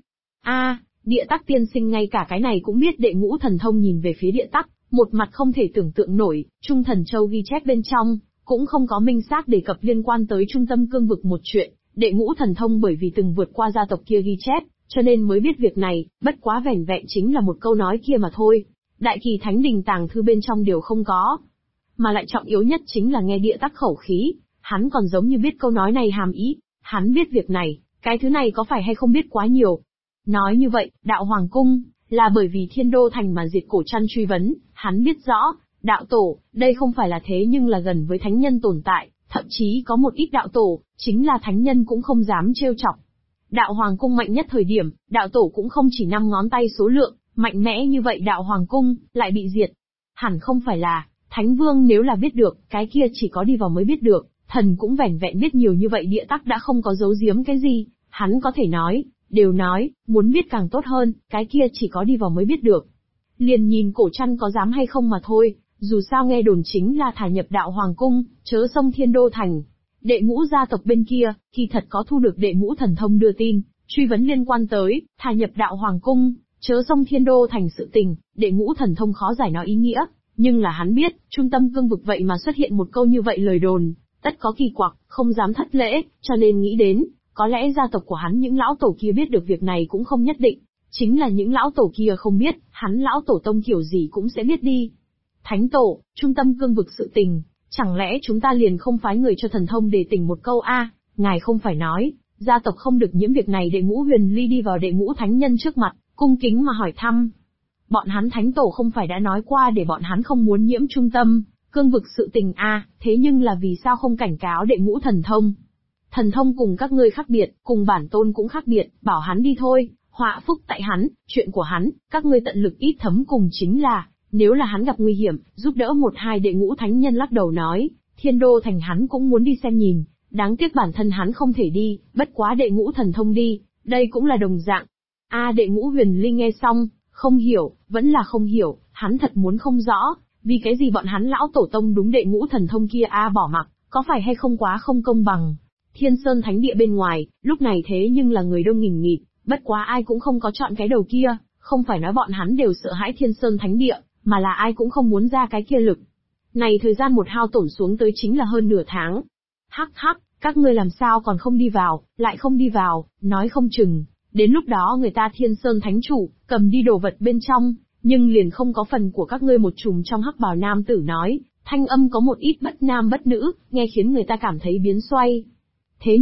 Địa Tắc tiên sinh ngay cả cái này cũng biết. Đệ Ngũ Thần Thông nhìn về phía Địa Tắc, một mặt không thể tưởng tượng nổi, Trung Thần Châu ghi chép bên trong, cũng không có minh xác đề cập liên quan tới trung tâm cương vực một chuyện. Đệ Ngũ Thần Thông bởi vì từng vượt qua gia tộc kia ghi chép, cho nên mới biết việc này, bất quá vẻn vẹn chính là một câu nói kia mà thôi. Đại Kỳ Thánh Đình tàng thư bên trong đều không có. Mà lại trọng yếu nhất chính là nghe Địa Tắc khẩu khí, hắn còn giống như biết câu nói này hàm ý, hắn biết việc này, cái thứ này có phải hay không biết quá nhiều. Nói như vậy, đạo hoàng cung, là bởi vì Thiên Đô thành mà diệt cổ trăn truy vấn, hắn biết rõ, đạo tổ, đây không phải là thế nhưng là gần với thánh nhân tồn tại, thậm chí có một ít đạo tổ, chính là thánh nhân cũng không dám trêu chọc. Đạo hoàng cung mạnh nhất thời điểm, đạo tổ cũng không chỉ 5 ngón tay số lượng, mạnh mẽ như vậy đạo hoàng cung, lại bị diệt. Hẳn không phải là, Thánh Vương nếu là biết được, cái kia chỉ có đi vào mới biết được, thần cũng vẻn vẹn biết nhiều như vậy. Địa Tắc đã không có giấu giếm cái gì, hắn có thể nói, đều nói, muốn biết càng tốt hơn, cái kia chỉ có đi vào mới biết được. Liền nhìn cổ trăn có dám hay không mà thôi, dù sao nghe đồn chính là thả nhập đạo hoàng cung, chớ xông Thiên Đô thành. Đệ Ngũ gia tộc bên kia, khi thật có thu được Đệ Ngũ Thần Thông đưa tin, truy vấn liên quan tới, thả nhập đạo hoàng cung, chớ xông Thiên Đô thành sự tình, Đệ Ngũ Thần Thông khó giải nói ý nghĩa, nhưng là hắn biết, trung tâm cương vực vậy mà xuất hiện một câu như vậy lời đồn, tất có kỳ quặc, không dám thất lễ, cho nên nghĩ đến, có lẽ gia tộc của hắn những lão tổ kia biết được việc này cũng không nhất định, chính là những lão tổ kia không biết, hắn lão tổ tông kiểu gì cũng sẽ biết đi. Thánh tổ, trung tâm cương vực sự tình, chẳng lẽ chúng ta liền không phái người cho thần thông để tỉnh một câu ngài không phải nói, gia tộc không được nhiễm việc này. Đệ Ngũ Huyền Ly đi vào Đệ Ngũ Thánh Nhân trước mặt, cung kính mà hỏi thăm. Bọn hắn thánh tổ không phải đã nói qua để bọn hắn không muốn nhiễm trung tâm cương vực sự tình thế nhưng là vì sao không cảnh cáo Đệ Ngũ Thần Thông? Thần thông cùng các ngươi khác biệt, cùng bản tôn cũng khác biệt, bảo hắn đi thôi, họa phúc tại hắn, chuyện của hắn, các ngươi tận lực ít thấm cùng chính là, nếu là hắn gặp nguy hiểm, giúp đỡ một hai. Đệ Ngũ Thánh Nhân lắc đầu nói, Thiên Đô thành hắn cũng muốn đi xem nhìn, đáng tiếc bản thân hắn không thể đi, bất quá Đệ Ngũ Thần Thông đi, đây cũng là đồng dạng. Đệ Ngũ Huyền Linh nghe xong, không hiểu, vẫn là không hiểu, hắn thật muốn không rõ, vì cái gì bọn hắn lão tổ tông đúng Đệ Ngũ Thần Thông kia bỏ mặc, có phải hay không quá không công bằng. Thiên Sơn Thánh Địa bên ngoài, lúc này thế nhưng là người đông nghìn nghịt, bất quá ai cũng không có chọn cái đầu kia, không phải nói bọn hắn đều sợ hãi Thiên Sơn Thánh Địa, mà là ai cũng không muốn ra cái kia lực. Này thời gian một hao tổn xuống tới chính là hơn nửa tháng. Hắc hắc, các ngươi làm sao còn không đi vào, lại không đi vào, nói không chừng, đến lúc đó người ta Thiên Sơn Thánh Chủ, cầm đi đồ vật bên trong, nhưng liền không có phần của các ngươi. Một trùm trong hắc bào nam tử nói, thanh âm có một ít bất nam bất nữ, nghe khiến người ta cảm thấy biến xoay. Thế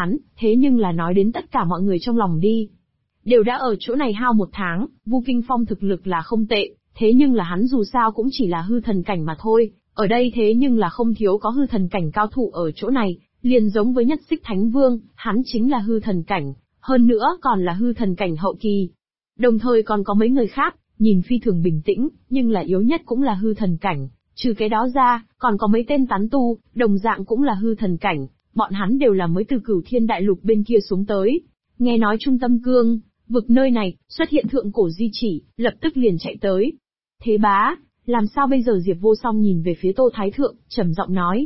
nhưng là nói đến tất cả mọi người trong lòng đi. Đều đã ở chỗ này hao 1 tháng, Vu Kinh Phong thực lực là không tệ, thế nhưng là hắn dù sao cũng chỉ là hư thần cảnh mà thôi, ở đây thế nhưng là không thiếu có hư thần cảnh cao thủ ở chỗ này, liền giống với Nhất Xích Thánh Vương, hắn chính là hư thần cảnh, hơn nữa còn là hư thần cảnh hậu kỳ. Đồng thời còn có mấy người khác, nhìn phi thường bình tĩnh, nhưng là yếu nhất cũng là hư thần cảnh, trừ cái đó ra, còn có mấy tên tán tu, đồng dạng cũng là hư thần cảnh, bọn hắn đều là mới từ Cửu Thiên Đại Lục bên kia xuống tới. Nghe nói trung tâm cương vực nơi này xuất hiện thượng cổ di chỉ, lập tức liền chạy tới. Thế bá, làm sao bây giờ? Diệp Vô Song nhìn về phía Tô Thái Thượng, trầm giọng nói.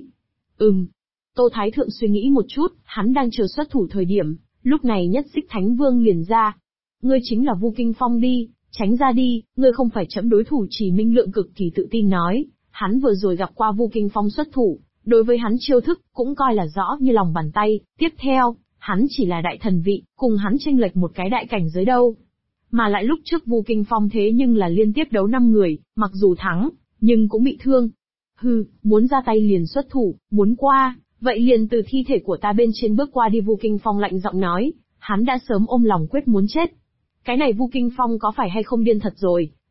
Tô Thái Thượng suy nghĩ một chút, hắn đang chờ xuất thủ thời điểm, lúc này Nhất Xích Thánh Vương liền ra. Ngươi chính là Vu Kinh Phong đi, tránh ra đi, ngươi không phải chấm đối thủ. Chỉ Minh Lượng cực kỳ tự tin nói, hắn vừa rồi gặp qua Vu Kinh Phong xuất thủ, đối với hắn chiêu thức, cũng coi là rõ như lòng bàn tay. Tiếp theo, hắn chỉ là đại thần vị, cùng hắn chênh lệch một cái đại cảnh giới đâu. Mà lại lúc trước Vu Kinh Phong thế nhưng là liên tiếp đấu 5 người, mặc dù thắng, nhưng cũng bị thương. Muốn ra tay liền xuất thủ, muốn qua, vậy liền từ thi thể của ta bên trên bước qua đi. Vu Kinh Phong lạnh giọng nói, hắn đã sớm ôm lòng quyết muốn chết. Cái này Vu Kinh Phong có phải hay không điên thật rồi,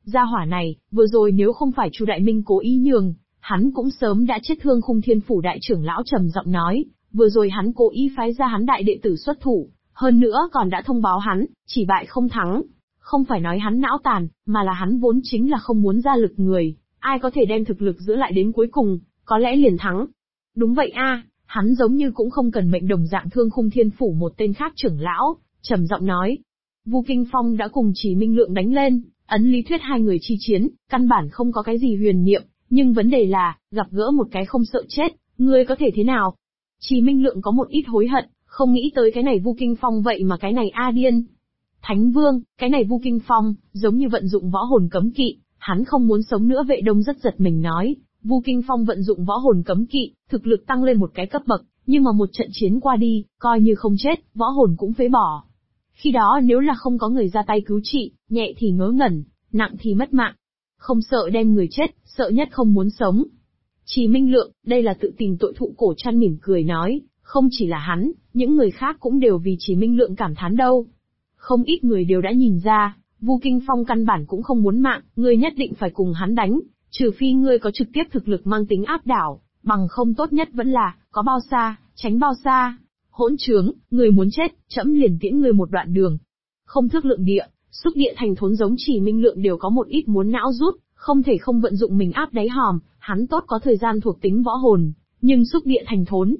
Gia hỏa này, vừa rồi nếu không phải Chu Đại Minh cố ý nhường, hắn cũng sớm đã chết. Thương Khung Thiên Phủ đại trưởng lão trầm giọng nói, vừa rồi hắn cố ý phái ra hắn đại đệ tử xuất thủ, hơn nữa còn đã thông báo hắn, chỉ bại không thắng. Không phải nói hắn não tàn, mà là hắn vốn chính là không muốn ra lực người, ai có thể đem thực lực giữ lại đến cuối cùng, có lẽ liền thắng. Đúng vậy a, hắn giống như cũng không cần mệnh đồng dạng. Thương Khung Thiên Phủ một tên khác trưởng lão, trầm giọng nói. Vu Kinh Phong đã cùng Chỉ Minh Lượng đánh lên, ấn lý thuyết hai người chi chiến, căn bản không có cái gì huyền niệm, nhưng vấn đề là, gặp gỡ một cái không sợ chết, ngươi có thể thế nào? Chỉ Minh Lượng có một ít hối hận, không nghĩ tới cái này Vu Kinh Phong vậy mà cái này điên. Thánh Vương, cái này Vu Kinh Phong, giống như vận dụng võ hồn cấm kỵ, hắn không muốn sống nữa. Vệ Đông rất giật mình nói, Vu Kinh Phong vận dụng võ hồn cấm kỵ, thực lực tăng lên một cái cấp bậc, nhưng mà một trận chiến qua đi, coi như không chết, võ hồn cũng phế bỏ. Khi đó nếu là không có người ra tay cứu trị, nhẹ thì ngớ ngẩn, nặng thì mất mạng. Không sợ đem người chết, sợ nhất không muốn sống. Chỉ Minh Lượng, đây là tự tìm tội. Thụ Cổ Trăn mỉm cười nói, không chỉ là hắn, những người khác cũng đều vì Chỉ Minh Lượng cảm thán đâu. Không ít người đều đã nhìn ra, Vu Kinh Phong căn bản cũng không muốn mạng, ngươi nhất định phải cùng hắn đánh, trừ phi ngươi có trực tiếp thực lực mang tính áp đảo, bằng không tốt nhất vẫn là, có bao xa, tránh bao xa. Hỗn trướng, người muốn chết, trẫm liền tiễn ngươi một đoạn đường. Không Thước Lượng Địa, Xúc Địa Thành Thốn giống Chỉ Minh Lượng đều có một ít muốn não rút, không thể không vận dụng mình áp đáy hòm, hắn tốt có thời gian thuộc tính võ hồn, nhưng Xúc Địa Thành Thốn.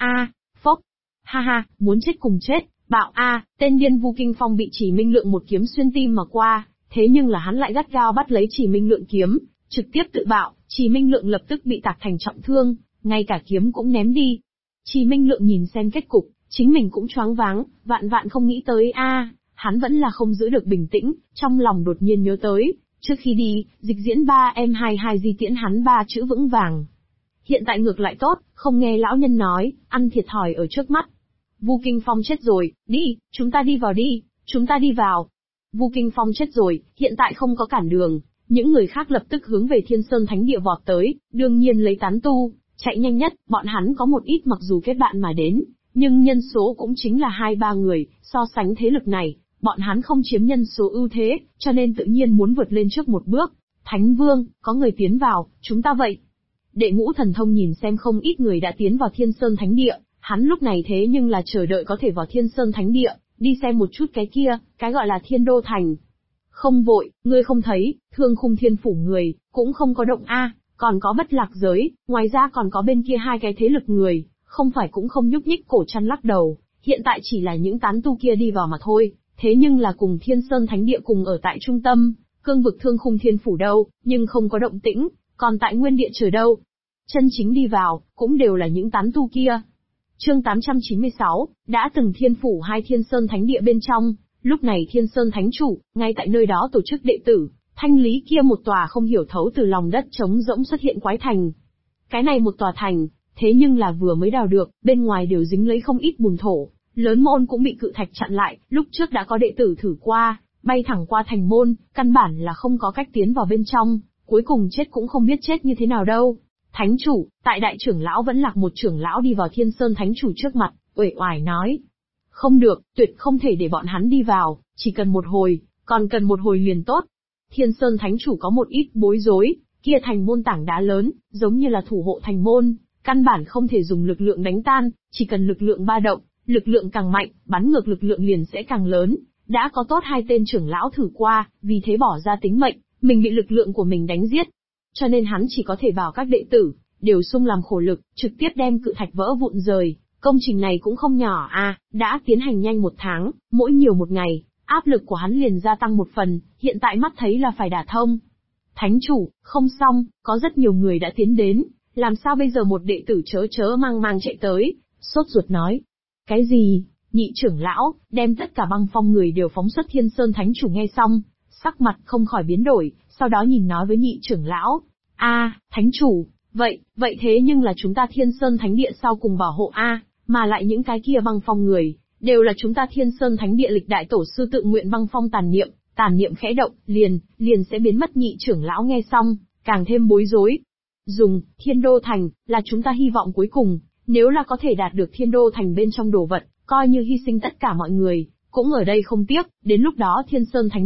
Phốc. Ha ha, muốn chết cùng chết, bạo tên điên Vu Kinh Phong bị Chỉ Minh Lượng một kiếm xuyên tim mà qua, thế nhưng là hắn lại gắt gao bắt lấy Chỉ Minh Lượng kiếm, trực tiếp tự bạo, Chỉ Minh Lượng lập tức bị tạc thành trọng thương, ngay cả kiếm cũng ném đi. Chỉ Minh Lượng nhìn xem kết cục, chính mình cũng choáng váng, vạn vạn không nghĩ tới hắn vẫn là không giữ được bình tĩnh, trong lòng đột nhiên nhớ tới, trước khi đi, Dịch Diễn 3M22 di tiễn hắn 3 chữ vững vàng. Hiện tại ngược lại tốt, không nghe lão nhân nói, ăn thiệt thòi ở trước mắt. Vu Kinh Phong chết rồi, đi, chúng ta đi vào đi, chúng ta đi vào. Vu Kinh Phong chết rồi, hiện tại không có cản đường, những người khác lập tức hướng về Thiên Sơn Thánh Địa vọt tới, đương nhiên lấy tán tu, chạy nhanh nhất. Bọn hắn có một ít mặc dù kết bạn mà đến, nhưng nhân số cũng chính là 2-3 người, so sánh thế lực này, bọn hắn không chiếm nhân số ưu thế, cho nên tự nhiên muốn vượt lên trước một bước. Thánh Vương, có người tiến vào, chúng ta vậy. Đệ Ngũ Thần Thông nhìn xem không ít người đã tiến vào Thiên Sơn Thánh Địa, hắn lúc này thế nhưng là chờ đợi có thể vào Thiên Sơn Thánh Địa, đi xem một chút cái kia, cái gọi là Thiên Đô Thành. Không vội, ngươi không thấy, Thương Khung Thiên Phủ người, cũng không có động còn có Bất Lạc Giới, ngoài ra còn có bên kia hai cái thế lực người, không phải cũng không nhúc nhích. Cổ Trăn lắc đầu, hiện tại chỉ là những tán tu kia đi vào mà thôi, thế nhưng là cùng Thiên Sơn Thánh Địa cùng ở tại trung tâm, cương vực Thương Khung Thiên Phủ đâu, nhưng không có động tĩnh, còn tại nguyên địa chờ đâu. Chân chính đi vào, cũng đều là những tán tu kia. Chương 896, đã từng Thiên Phủ hai Thiên Sơn Thánh Địa bên trong, lúc này Thiên Sơn Thánh Chủ, ngay tại nơi đó tổ chức đệ tử, thanh lý kia một tòa không hiểu thấu từ lòng đất trống rỗng xuất hiện quái thành. Cái này một tòa thành, thế nhưng là vừa mới đào được, bên ngoài đều dính lấy không ít bùn thổ, lớn môn cũng bị cự thạch chặn lại, lúc trước đã có đệ tử thử qua, bay thẳng qua thành môn, căn bản là không có cách tiến vào bên trong, cuối cùng chết cũng không biết chết như thế nào đâu. Thánh chủ, tại đại trưởng lão Vẫn Lạc một trưởng lão đi vào Thiên Sơn Thánh chủ trước mặt, uể oải nói. Không được, tuyệt không thể để bọn hắn đi vào, chỉ cần một hồi, còn cần một hồi liền tốt. Thiên Sơn Thánh chủ có một ít bối rối, kia thành môn tảng đá lớn, giống như là thủ hộ thành môn, căn bản không thể dùng lực lượng đánh tan, chỉ cần lực lượng ba động, lực lượng càng mạnh, bắn ngược lực lượng liền sẽ càng lớn. Đã có tốt hai tên trưởng lão thử qua, vì thế bỏ ra tính mệnh, mình bị lực lượng của mình đánh giết. Cho nên hắn chỉ có thể bảo các đệ tử, đều sung làm khổ lực, trực tiếp đem cự thạch vỡ vụn rời. Công trình này cũng không nhỏ đã tiến hành nhanh 1 tháng, mỗi nhiều một ngày, áp lực của hắn liền gia tăng một phần, hiện tại mắt thấy là phải đả thông. Thánh chủ, không xong, có rất nhiều người đã tiến đến, làm sao bây giờ? Một đệ tử chớ mang mang chạy tới, sốt ruột nói. Cái gì? Nhị trưởng lão, đem tất cả băng phong người đều phóng xuất. Thiên Sơn Thánh chủ nghe xong, sắc mặt không khỏi biến đổi, sau đó nhìn nói với nhị trưởng lão. Thánh chủ, vậy thế nhưng là chúng ta Thiên Sơn Thánh Địa sau cùng bảo hộ mà lại những cái kia băng phong người, đều là chúng ta Thiên Sơn Thánh Địa lịch đại tổ sư tự nguyện băng phong tàn niệm khẽ động, liền sẽ biến mất. Nhị trưởng lão nghe xong, càng thêm bối rối. Dùng, Thiên Đô Thành, là chúng ta hy vọng cuối cùng, nếu là có thể đạt được Thiên Đô Thành bên trong đồ vật, coi như hy sinh tất cả mọi người, cũng ở đây không tiếc, đến lúc đó Thiên Sơn Thánh Địa,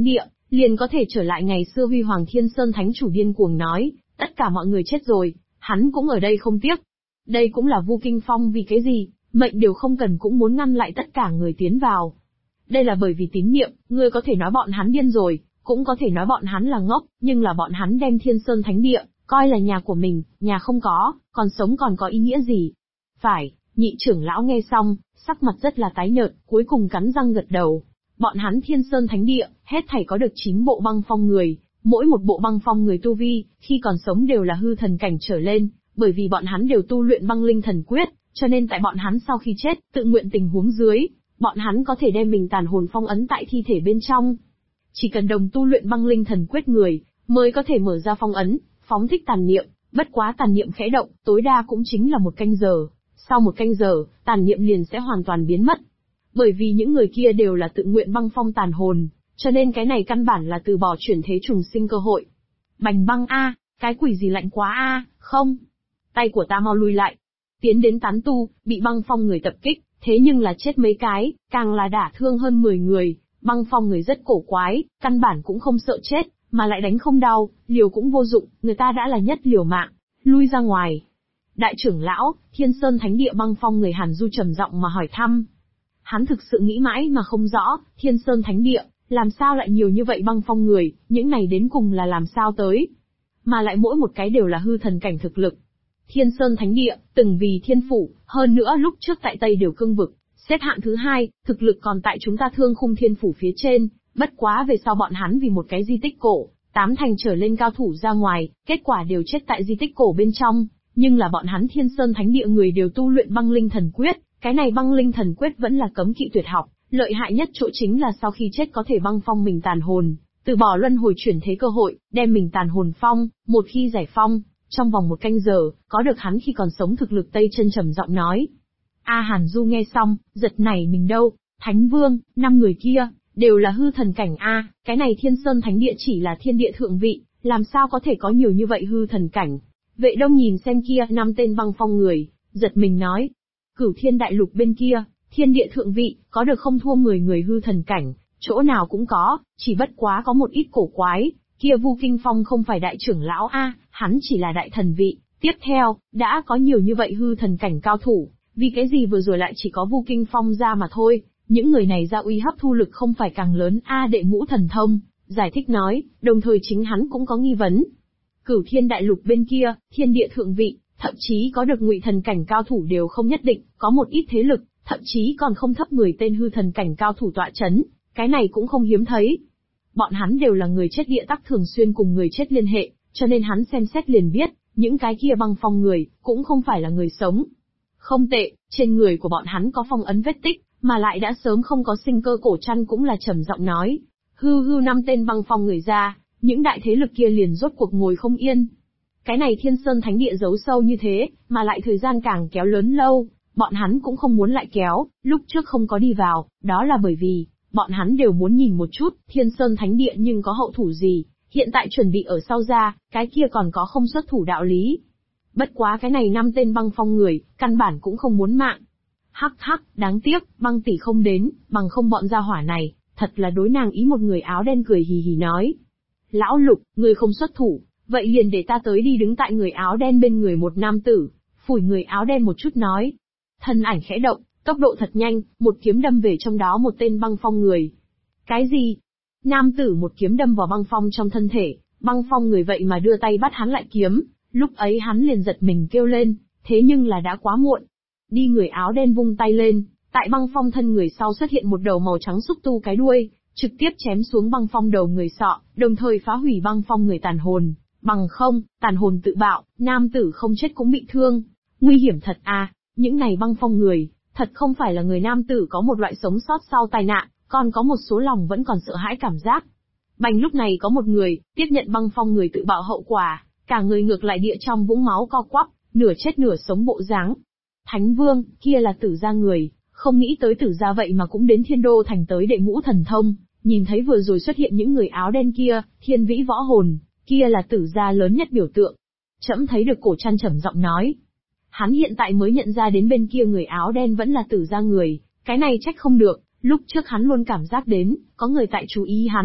liền có thể trở lại ngày xưa huy hoàng. Thiên Sơn Thánh Chủ điên cuồng nói, tất cả mọi người chết rồi, hắn cũng ở đây không tiếc. Đây cũng là Vu Kinh Phong vì cái gì, mệnh đều không cần cũng muốn ngăn lại tất cả người tiến vào. Đây là bởi vì tín niệm, ngươi có thể nói bọn hắn điên rồi, cũng có thể nói bọn hắn là ngốc, nhưng là bọn hắn đem Thiên Sơn Thánh Địa coi là nhà của mình, nhà không có, còn sống còn có ý nghĩa gì? Phải, nhị trưởng lão nghe xong, sắc mặt rất là tái nhợt, cuối cùng cắn răng gật đầu. Bọn hắn Thiên Sơn Thánh Địa, hết thảy có được 9 bộ băng phong người, mỗi một bộ băng phong người tu vi, khi còn sống đều là hư thần cảnh trở lên, bởi vì bọn hắn đều tu luyện băng linh thần quyết, cho nên tại bọn hắn sau khi chết, tự nguyện tình huống dưới, bọn hắn có thể đem mình tàn hồn phong ấn tại thi thể bên trong. Chỉ cần đồng tu luyện băng linh thần quyết người, mới có thể mở ra phong ấn, phóng thích tàn niệm, bất quá tàn niệm khẽ động, tối đa cũng chính là 1 canh giờ. Sau 1 canh giờ, tàn niệm liền sẽ hoàn toàn biến mất. Bởi vì những người kia đều là tự nguyện băng phong tàn hồn, cho nên cái này căn bản là từ bỏ chuyển thế trùng sinh cơ hội. Bành băng a, cái quỷ gì lạnh quá a, không. Tay của ta mau lui lại. Tiến đến tán tu, bị băng phong người tập kích, thế nhưng là chết mấy cái, càng là đả thương hơn 10 người. Băng phong người rất cổ quái, căn bản cũng không sợ chết, mà lại đánh không đau, liều cũng vô dụng, người ta đã là nhất liều mạng, lui ra ngoài. Đại trưởng lão, Thiên Sơn Thánh Địa băng phong người Hàn Du trầm giọng mà hỏi thăm. Hắn thực sự nghĩ mãi mà không rõ, Thiên Sơn Thánh Địa, làm sao lại nhiều như vậy băng phong người, những này đến cùng là làm sao tới. Mà lại mỗi một cái đều là hư thần cảnh thực lực. Thiên Sơn Thánh Địa, từng vì thiên phủ, hơn nữa lúc trước tại Tây Điều Cương Vực, xếp hạng thứ 2, thực lực còn tại chúng ta Thương Khung Thiên Phủ phía trên, bất quá về sau bọn hắn vì một cái di tích cổ, 8 thành trở lên cao thủ ra ngoài, kết quả đều chết tại di tích cổ bên trong, nhưng là bọn hắn Thiên Sơn Thánh Địa người đều tu luyện băng linh thần quyết, cái này băng linh thần quyết vẫn là cấm kỵ tuyệt học, lợi hại nhất chỗ chính là sau khi chết có thể băng phong mình tàn hồn, từ bỏ luân hồi chuyển thế cơ hội, đem mình tàn hồn phong, một khi giải phong, trong vòng 1 canh giờ, có được hắn khi còn sống thực lực Tây Chân trầm giọng nói. A Hàn Du nghe xong, giật nảy mình đâu, Thánh Vương, 5 người kia, đều là hư thần cảnh A, cái này Thiên Sơn Thánh Địa chỉ là thiên địa thượng vị, làm sao có thể có nhiều như vậy hư thần cảnh. Vệ Đông nhìn xem kia 5 tên băng phong người, giật mình nói. Cửu Thiên Đại Lục bên kia, thiên địa thượng vị, có được không thua 10 người hư thần cảnh, chỗ nào cũng có, chỉ bất quá có một ít cổ quái, kia Vu Kinh Phong không phải đại trưởng lão A, hắn chỉ là đại thần vị. Tiếp theo, đã có nhiều như vậy hư thần cảnh cao thủ, vì cái gì vừa rồi lại chỉ có Vu Kinh Phong ra mà thôi, những người này ra uy hấp thu lực không phải càng lớn A Đệ Ngũ Thần Thông, giải thích nói, đồng thời chính hắn cũng có nghi vấn. Cửu Thiên Đại Lục bên kia, thiên địa thượng vị, thậm chí có được ngụy thần cảnh cao thủ đều không nhất định, có một ít thế lực, thậm chí còn không thấp 10 tên hư thần cảnh cao thủ tọa chấn, cái này cũng không hiếm thấy. Bọn hắn đều là người chết địa tắc thường xuyên cùng người chết liên hệ, cho nên hắn xem xét liền biết, những cái kia băng phong người, cũng không phải là người sống. Không tệ, trên người của bọn hắn có phong ấn vết tích, mà lại đã sớm không có sinh cơ. Cổ Trăn cũng là trầm giọng nói. Hư 5 tên băng phong người ra, những đại thế lực kia liền rốt cuộc ngồi không yên. Cái này Thiên Sơn Thánh Địa giấu sâu như thế, mà lại thời gian càng kéo lớn lâu, bọn hắn cũng không muốn lại kéo, lúc trước không có đi vào, đó là bởi vì, bọn hắn đều muốn nhìn một chút, Thiên Sơn Thánh Địa nhưng có hậu thủ gì, hiện tại chuẩn bị ở sau ra, cái kia còn có không xuất thủ đạo lý. Bất quá cái này 5 tên băng phong người, căn bản cũng không muốn mạng. Hắc hắc, đáng tiếc, băng tỷ không đến, bằng không bọn gia hỏa này, thật là đối nàng ý. Một người áo đen cười hì hì nói. Lão Lục, người không xuất thủ, vậy liền để ta tới đi. Đứng tại người áo đen bên người một nam tử, phủi người áo đen một chút nói. Thân ảnh khẽ động, tốc độ thật nhanh, một kiếm đâm về trong đó một tên băng phong người. Cái gì? Nam tử một kiếm đâm vào băng phong trong thân thể, băng phong người vậy mà đưa tay bắt hắn lại kiếm, lúc ấy hắn liền giật mình kêu lên, thế nhưng là đã quá muộn. Đi. Người áo đen vung tay lên, tại băng phong thân người sau xuất hiện một đầu màu trắng xúc tu cái đuôi, trực tiếp chém xuống băng phong đầu người sọ, đồng thời phá hủy băng phong người tàn hồn. Bằng không, tàn hồn tự bạo, nam tử không chết cũng bị thương. Nguy hiểm thật à, những này băng phong người, thật không phải là người. Nam tử có một loại sống sót sau tai nạn, còn có một số lòng vẫn còn sợ hãi cảm giác. Bành lúc này có một người, tiếp nhận băng phong người tự bạo hậu quả, cả người ngược lại địa trong vũng máu co quắp, nửa chết nửa sống bộ dáng. Thánh Vương, kia là Tử gia người, không nghĩ tới Tử gia vậy mà cũng đến Thiên Đô thành tới Đệ Ngũ Thần Thông, nhìn thấy vừa rồi xuất hiện những người áo đen kia, Thiên Vĩ võ hồn, kia là Tử gia lớn nhất biểu tượng. Trẫm thấy được. Cổ Trăn trầm giọng nói. Hắn hiện tại mới nhận ra đến bên kia người áo đen vẫn là Tử gia người, cái này trách không được, lúc trước hắn luôn cảm giác đến, có người tại chú ý hắn,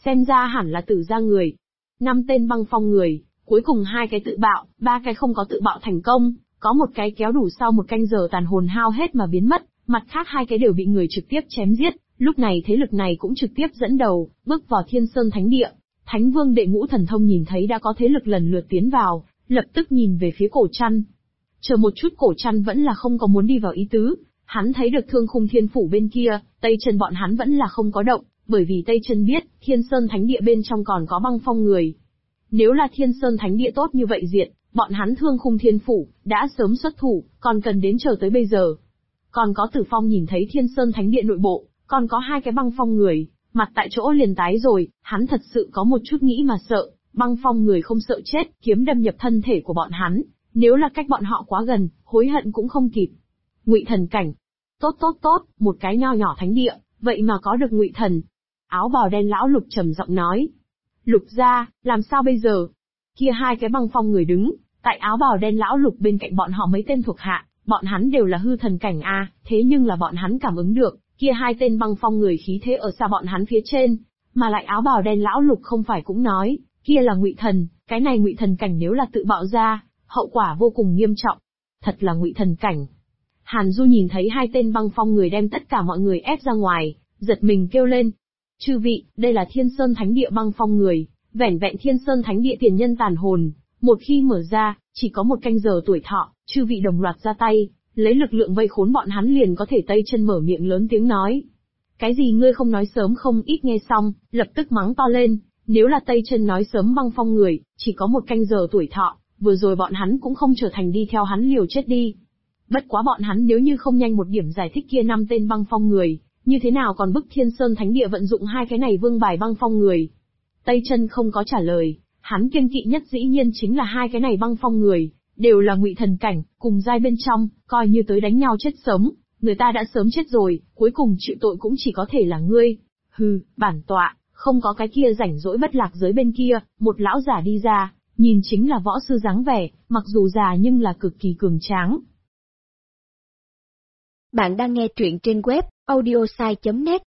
Xem ra hẳn là Tử gia người. 5 tên băng phong người, cuối cùng 2 cái tự bạo, 3 cái không có tự bạo thành công, có một cái kéo đủ sau 1 canh giờ tàn hồn hao hết mà biến mất, mặt khác 2 cái đều bị người trực tiếp chém giết. Lúc này thế lực này cũng trực tiếp dẫn đầu, bước vào Thiên Sơn Thánh Địa. Thánh Vương Đệ Ngũ Thần Thông nhìn thấy đã có thế lực lần lượt tiến vào, lập tức nhìn về phía Cổ Trăn. Chờ một chút, Cổ Trăn vẫn là không có muốn đi vào ý tứ, hắn thấy được Thương Khung Thiên Phủ bên kia, Tây Chân bọn hắn vẫn là không có động, bởi vì Tây Chân biết, Thiên Sơn Thánh Địa bên trong còn có băng phong người. Nếu là Thiên Sơn Thánh Địa tốt như vậy diệt, bọn hắn Thương Khung Thiên Phủ đã sớm xuất thủ, còn cần đến chờ tới bây giờ. Còn có Tử Phong nhìn thấy Thiên Sơn Thánh Địa nội bộ, còn có 2 cái băng phong người, mặt tại chỗ liền tái rồi, hắn thật sự có một chút nghĩ mà sợ, băng phong người không sợ chết, kiếm đâm nhập thân thể của bọn hắn, nếu là cách bọn họ quá gần, hối hận cũng không kịp. Ngụy thần cảnh. Tốt, một cái nho nhỏ thánh địa, vậy mà có được ngụy thần. Áo bào đen lão Lục trầm giọng nói. Lục gia, làm sao bây giờ? Kia 2 cái băng phong người đứng, tại áo bào đen lão Lục bên cạnh bọn họ mấy tên thuộc hạ, bọn hắn đều là hư thần cảnh a, thế nhưng là bọn hắn cảm ứng được, kia 2 tên băng phong người khí thế ở xa bọn hắn phía trên, mà lại áo bào đen lão Lục không phải cũng nói, kia là ngụy thần, cái này ngụy thần cảnh nếu là tự bạo ra, hậu quả vô cùng nghiêm trọng. Thật là ngụy thần cảnh. Hàn Du nhìn thấy 2 tên băng phong người đem tất cả mọi người ép ra ngoài, giật mình kêu lên. Chư vị, đây là Thiên Sơn Thánh Địa băng phong người, vẻn vẹn Thiên Sơn Thánh Địa tiền nhân tàn hồn, một khi mở ra, chỉ có 1 canh giờ tuổi thọ, chư vị đồng loạt ra tay, lấy lực lượng vây khốn bọn hắn liền có thể. Tây Chân mở miệng lớn tiếng nói. Cái gì ngươi không nói sớm không ít nghe xong, lập tức mắng to lên, nếu là Tây Chân nói sớm băng phong người, chỉ có 1 canh giờ tuổi thọ, vừa rồi bọn hắn cũng không trở thành đi theo hắn liều chết đi. Bất quá bọn hắn nếu như không nhanh một điểm giải thích kia 5 tên băng phong người, như thế nào còn bức Thiên Sơn Thánh Địa vận dụng 2 cái này vương bài băng phong người. Tây Chân không có trả lời, hắn kiêng kỵ nhất dĩ nhiên chính là 2 cái này băng phong người, đều là ngụy thần cảnh, cùng giai bên trong, coi như tới đánh nhau chết sống, người ta đã sớm chết rồi, cuối cùng chịu tội cũng chỉ có thể là ngươi. Hừ, bản tọa, không có cái kia rảnh rỗi bất lạc giới bên kia, một lão giả đi ra, nhìn chính là võ sư dáng vẻ, mặc dù già nhưng là cực kỳ cường tráng. Bạn đang nghe truyện trên web audiosai.net.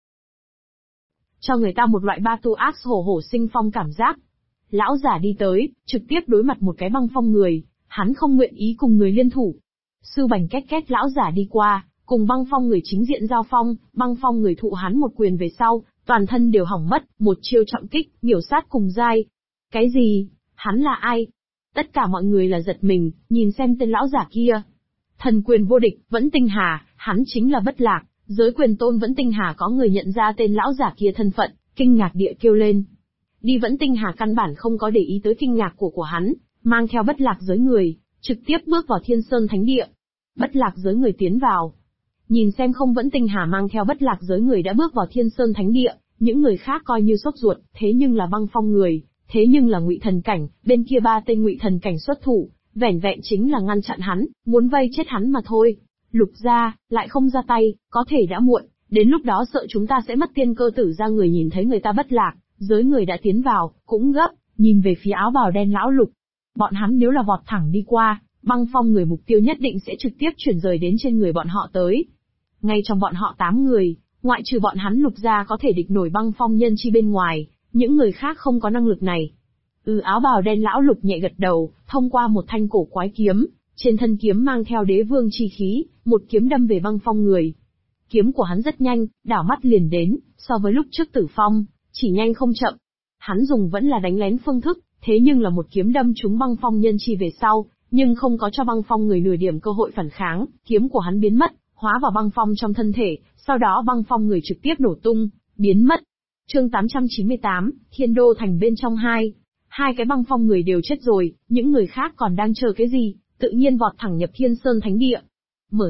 Cho người ta một loại ba tu ác hổ hổ sinh phong cảm giác. Lão giả đi tới, trực tiếp đối mặt một cái băng phong người, hắn không nguyện ý cùng người liên thủ. Sư bành két két lão giả đi qua, cùng băng phong người chính diện giao phong, băng phong người thụ hắn một quyền về sau, toàn thân đều hỏng mất, một chiêu trọng kích, miểu sát cùng giai. Cái gì? Hắn là ai? Tất cả mọi người là giật mình, nhìn xem tên lão giả kia. Thần quyền vô địch, Vẫn Tinh Hà, hắn chính là Bất Lạc, giới quyền tôn Vẫn Tinh Hà. Có người nhận ra tên lão giả kia thân phận, kinh ngạc địa kêu lên. Đi Vẫn Tinh Hà căn bản không có để ý tới kinh ngạc của hắn, mang theo Bất Lạc giới người, trực tiếp bước vào Thiên Sơn Thánh Địa. Bất Lạc giới người tiến vào. Nhìn xem không Vẫn Tinh Hà mang theo Bất Lạc giới người đã bước vào Thiên Sơn Thánh Địa, những người khác coi như sốt ruột, thế nhưng là băng phong người, thế nhưng là ngụy thần cảnh, bên kia 3 tên ngụy thần cảnh xuất thủ, vẻn vẹn chính là ngăn chặn hắn, muốn vây chết hắn mà thôi. Lục gia, lại không ra tay, có thể đã muộn, đến lúc đó sợ chúng ta sẽ mất tiên cơ. Tử gia người nhìn thấy người ta Bất Lạc giới người đã tiến vào, cũng gấp, nhìn về phía áo bào đen lão Lục. Bọn hắn nếu là vọt thẳng đi qua, băng phong người mục tiêu nhất định sẽ trực tiếp chuyển rời đến trên người bọn họ tới. Ngay trong bọn họ 8 người, ngoại trừ bọn hắn Lục gia có thể địch nổi băng phong nhân chi bên ngoài, những người khác không có năng lực này. Áo bào đen lão Lục nhẹ gật đầu, thông qua một thanh cổ quái kiếm, trên thân kiếm mang theo đế vương chi khí, một kiếm đâm về băng phong người. Kiếm của hắn rất nhanh, đảo mắt liền đến, so với lúc trước Tử Phong, chỉ nhanh không chậm. Hắn dùng vẫn là đánh lén phương thức, thế nhưng là một kiếm đâm trúng băng phong nhân chi về sau, nhưng không có cho băng phong người nửa điểm cơ hội phản kháng, kiếm của hắn biến mất, hóa vào băng phong trong thân thể, sau đó băng phong người trực tiếp nổ tung, biến mất. Chương 898, Thiên Đô Thành bên trong hai cái băng phong người đều chết rồi, những người khác còn đang chờ cái gì, tự nhiên vọt thẳng nhập Thiên Sơn Thánh Địa. Mở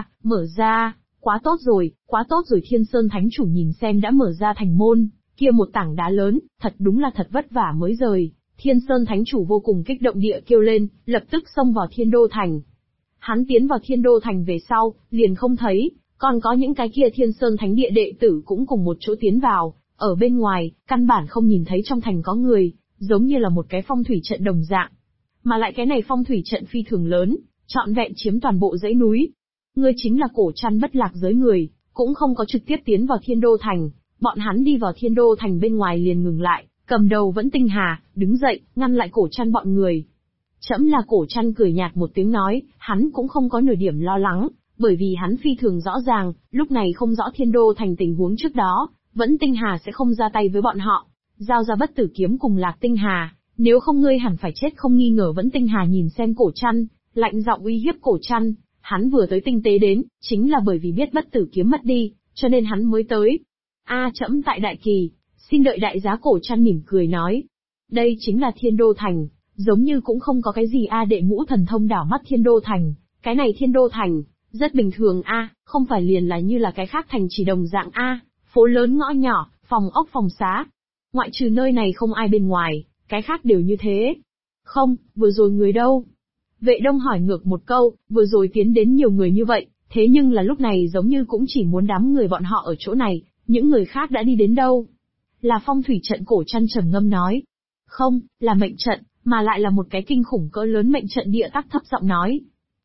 ra, quá tốt rồi. Thiên Sơn Thánh chủ nhìn xem đã mở ra thành môn, kia một tảng đá lớn, thật đúng là thật vất vả mới rời. Thiên Sơn Thánh chủ vô cùng kích động địa kêu lên, lập tức xông vào Thiên Đô Thành. Hắn tiến vào Thiên Đô Thành về sau, liền không thấy, còn có những cái kia Thiên Sơn Thánh Địa đệ tử cũng cùng một chỗ tiến vào, ở bên ngoài, căn bản không nhìn thấy trong thành có người, giống như là một cái phong thủy trận đồng dạng. Mà lại cái này phong thủy trận phi thường lớn, trọn vẹn chiếm toàn bộ dãy núi. Ngươi chính là Cổ Trăn Bất Lạc giới người, cũng không có trực tiếp tiến vào Thiên Đô Thành, Bọn hắn đi vào Thiên Đô Thành bên ngoài liền ngừng lại, cầm đầu vẫn Tinh Hà, đứng dậy, ngăn lại Cổ Trăn bọn người. Trẫm là Cổ Trăn cười nhạt một tiếng nói, hắn cũng không có nửa điểm lo lắng, bởi vì hắn phi thường rõ ràng, lúc này không rõ Thiên Đô Thành tình huống trước đó, vẫn Tinh Hà sẽ không ra tay với bọn họ. Giao ra bất tử kiếm cùng Lạc Tinh Hà, nếu không ngươi hẳn phải chết không nghi ngờ. Vẫn Tinh Hà nhìn xem Cổ Trăn, lạnh giọng uy hiếp Cổ Trăn. Hắn vừa tới tinh tế đến, chính là bởi vì biết bất tử kiếm mất đi, cho nên hắn mới tới. Trẫm tại Đại Kỳ, xin đợi đại giá. Cổ Trăn mỉm cười nói. Đây chính là Thiên Đô Thành, giống như cũng không có cái gì. Đệ Ngũ Thần Thông đảo mắt Thiên Đô Thành, cái này Thiên Đô Thành, rất bình thường không phải liền là như là cái khác thành chỉ đồng dạng phố lớn ngõ nhỏ, phòng ốc phòng xá. Ngoại trừ nơi này không ai bên ngoài, cái khác đều như thế. Không, vừa rồi người đâu? Vệ Đông hỏi ngược một câu, vừa rồi tiến đến nhiều người như vậy, thế nhưng là lúc này giống như cũng chỉ muốn đám người bọn họ ở chỗ này, những người khác đã đi đến đâu? Là phong thủy trận. Cổ Trăn trầm ngâm nói. Không, là mệnh trận, mà lại là một cái kinh khủng cỡ lớn mệnh trận. Địa Tắc thấp giọng nói.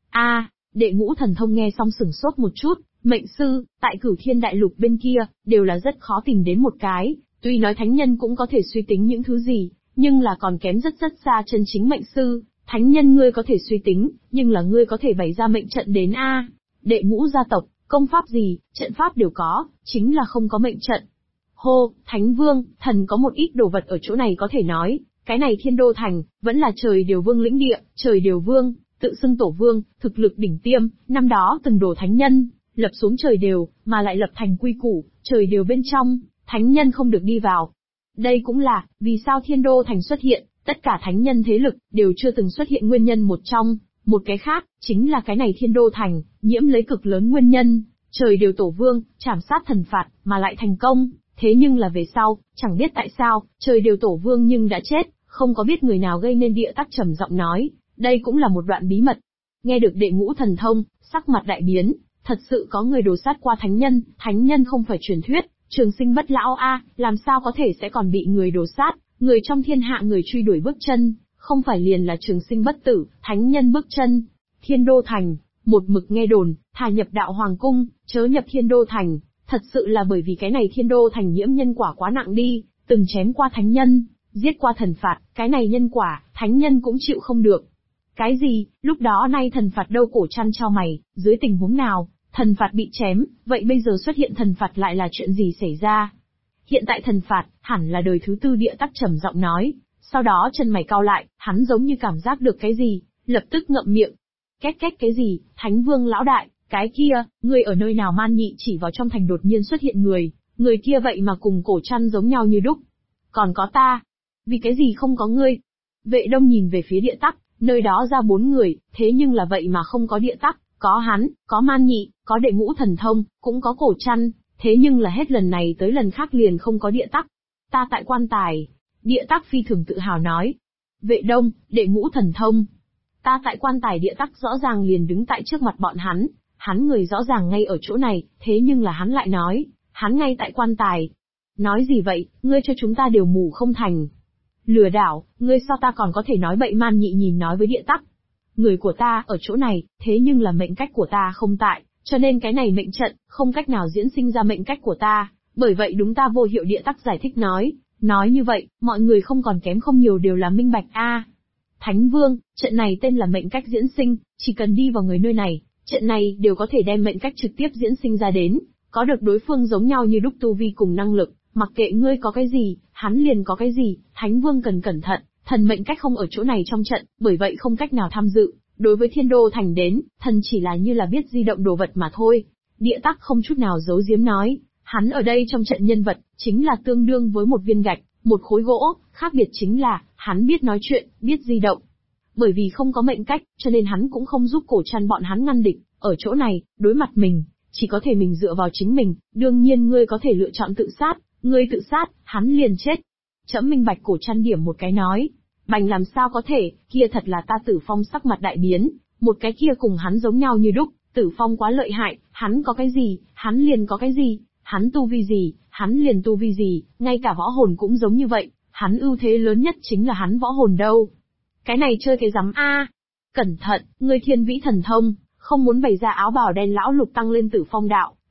Đệ Ngũ Thần Thông nghe xong sửng sốt một chút, mệnh sư, tại Cửu Thiên Đại Lục bên kia, đều là rất khó tìm đến một cái, tuy nói thánh nhân cũng có thể suy tính những thứ gì, nhưng là còn kém rất rất xa chân chính mệnh sư. Thánh nhân ngươi có thể suy tính, nhưng là ngươi có thể bày ra mệnh trận đến Đệ Ngũ gia tộc, công pháp gì, trận pháp đều có, chính là không có mệnh trận. Hô, Thánh Vương, thần có một ít đồ vật ở chỗ này có thể nói, cái này Thiên Đô Thành, vẫn là Trời Đều Vương lĩnh địa. Trời Đều Vương, tự xưng tổ vương, thực lực đỉnh tiêm, năm đó từng đổ thánh nhân, lập xuống Trời Đều, mà lại lập thành quy củ, Trời Đều bên trong, thánh nhân không được đi vào. Đây cũng là, vì sao Thiên Đô Thành xuất hiện, tất cả thánh nhân thế lực, đều chưa từng xuất hiện nguyên nhân một trong. Một cái khác, chính là cái này Thiên Đô Thành, nhiễm lấy cực lớn nguyên nhân, Trời Đều tổ vương, trảm sát thần phạt, mà lại thành công. Thế nhưng là về sau, chẳng biết tại sao, Trời Đều tổ vương nhưng đã chết, không có biết người nào gây nên. Địa Tắc trầm giọng nói, đây cũng là một đoạn bí mật. Nghe được Đệ Ngũ Thần Thông, sắc mặt đại biến, thật sự có người đồ sát qua thánh nhân không phải truyền thuyết, trường sinh bất lão làm sao có thể sẽ còn bị người đồ sát, người trong thiên hạ người truy đuổi bước chân, không phải liền là trường sinh bất tử, thánh nhân bước chân. Thiên Đô Thành, một mực nghe đồn, thà nhập Đạo Hoàng Cung, chớ nhập Thiên Đô Thành, thật sự là bởi vì cái này Thiên Đô Thành nhiễm nhân quả quá nặng đi, từng chém qua thánh nhân, giết qua thần phạt, cái này nhân quả, thánh nhân cũng chịu không được. Cái gì, lúc đó nay thần phạt đâu? Cổ Trăn chau mày, dưới tình huống nào, thần phạt bị chém, vậy bây giờ xuất hiện thần phạt lại là chuyện gì xảy ra? Hiện tại thần phạt, hẳn là đời thứ tư. Địa Tắc trầm giọng nói, sau đó chân mày cau lại, hắn giống như cảm giác được cái gì, lập tức ngậm miệng. Két cái gì, Thánh Vương lão đại, cái kia, ngươi ở nơi nào? Man Nhị chỉ vào trong thành đột nhiên xuất hiện người kia vậy mà cùng Cổ Trăn giống nhau như đúc. Còn có ta, vì cái gì không có ngươi? Vệ Đông nhìn về phía Địa Tắc, nơi đó ra 4 người, thế nhưng là vậy mà không có Địa Tắc, có hắn, có Man Nhị, có Đệ Ngũ Thần Thông, cũng có Cổ Trăn, thế nhưng là hết lần này tới lần khác liền không có Địa Tắc. Ta tại quan tài. Địa Tắc phi thường tự hào nói. Vệ Đông, Đệ Ngũ Thần Thông. Ta tại quan tài. Địa Tắc rõ ràng liền đứng tại trước mặt bọn hắn người rõ ràng ngay ở chỗ này, thế nhưng là hắn lại nói, hắn ngay tại quan tài. Nói gì vậy, ngươi cho chúng ta đều mù không thành. Lừa đảo, ngươi sao ta còn có thể nói bậy? Man Nhị nhìn nói với Địa Tắc. Người của ta ở chỗ này, thế nhưng là mệnh cách của ta không tại, cho nên cái này mệnh trận, không cách nào diễn sinh ra mệnh cách của ta, bởi vậy đúng ta vô hiệu. Địa Tắc giải thích nói như vậy, mọi người không còn kém không nhiều đều là minh bạch Thánh Vương, trận này tên là mệnh cách diễn sinh, chỉ cần đi vào người nơi này, trận này đều có thể đem mệnh cách trực tiếp diễn sinh ra đến, có được đối phương giống nhau như đúc tu vi cùng năng lực, mặc kệ ngươi có cái gì, hắn liền có cái gì. Thánh Vương cần cẩn thận, thần mệnh cách không ở chỗ này trong trận, bởi vậy không cách nào tham dự. Đối với Thiên Đô Thành đến, thần chỉ là như là biết di động đồ vật mà thôi. Địa Tắc không chút nào giấu giếm nói, hắn ở đây trong trận nhân vật, chính là tương đương với một viên gạch, một khối gỗ, khác biệt chính là, hắn biết nói chuyện, biết di động. Bởi vì không có mệnh cách, cho nên hắn cũng không giúp Cổ Trăn bọn hắn ngăn địch, ở chỗ này, đối mặt mình, chỉ có thể mình dựa vào chính mình. Đương nhiên ngươi có thể lựa chọn tự sát, ngươi tự sát, hắn liền chết. Trẫm minh bạch. Cổ Trăn điểm một cái nói. Bành làm sao có thể, kia thật là ta. Tử Phong sắc mặt đại biến, một cái kia cùng hắn giống nhau như đúc, Tử Phong quá lợi hại, hắn có cái gì, hắn liền có cái gì, hắn tu vi gì, hắn liền tu vi gì, ngay cả võ hồn cũng giống như vậy, hắn ưu thế lớn nhất chính là hắn võ hồn đâu. Cái này chơi cái rắm Cẩn thận, ngươi Thiên Vĩ Thần Thông, không muốn bày ra áo bào đen. Lão Lục tăng lên Tử Phong đạo,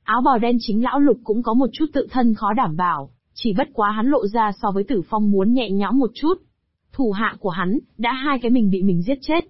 Áo bào đen chính lão Lục cũng có một chút tự thân khó đảm bảo, chỉ bất quá hắn lộ ra so với Tử Phong muốn nhẹ nhõm một chút. Thủ hạ của hắn, đã hai cái mình bị mình giết chết.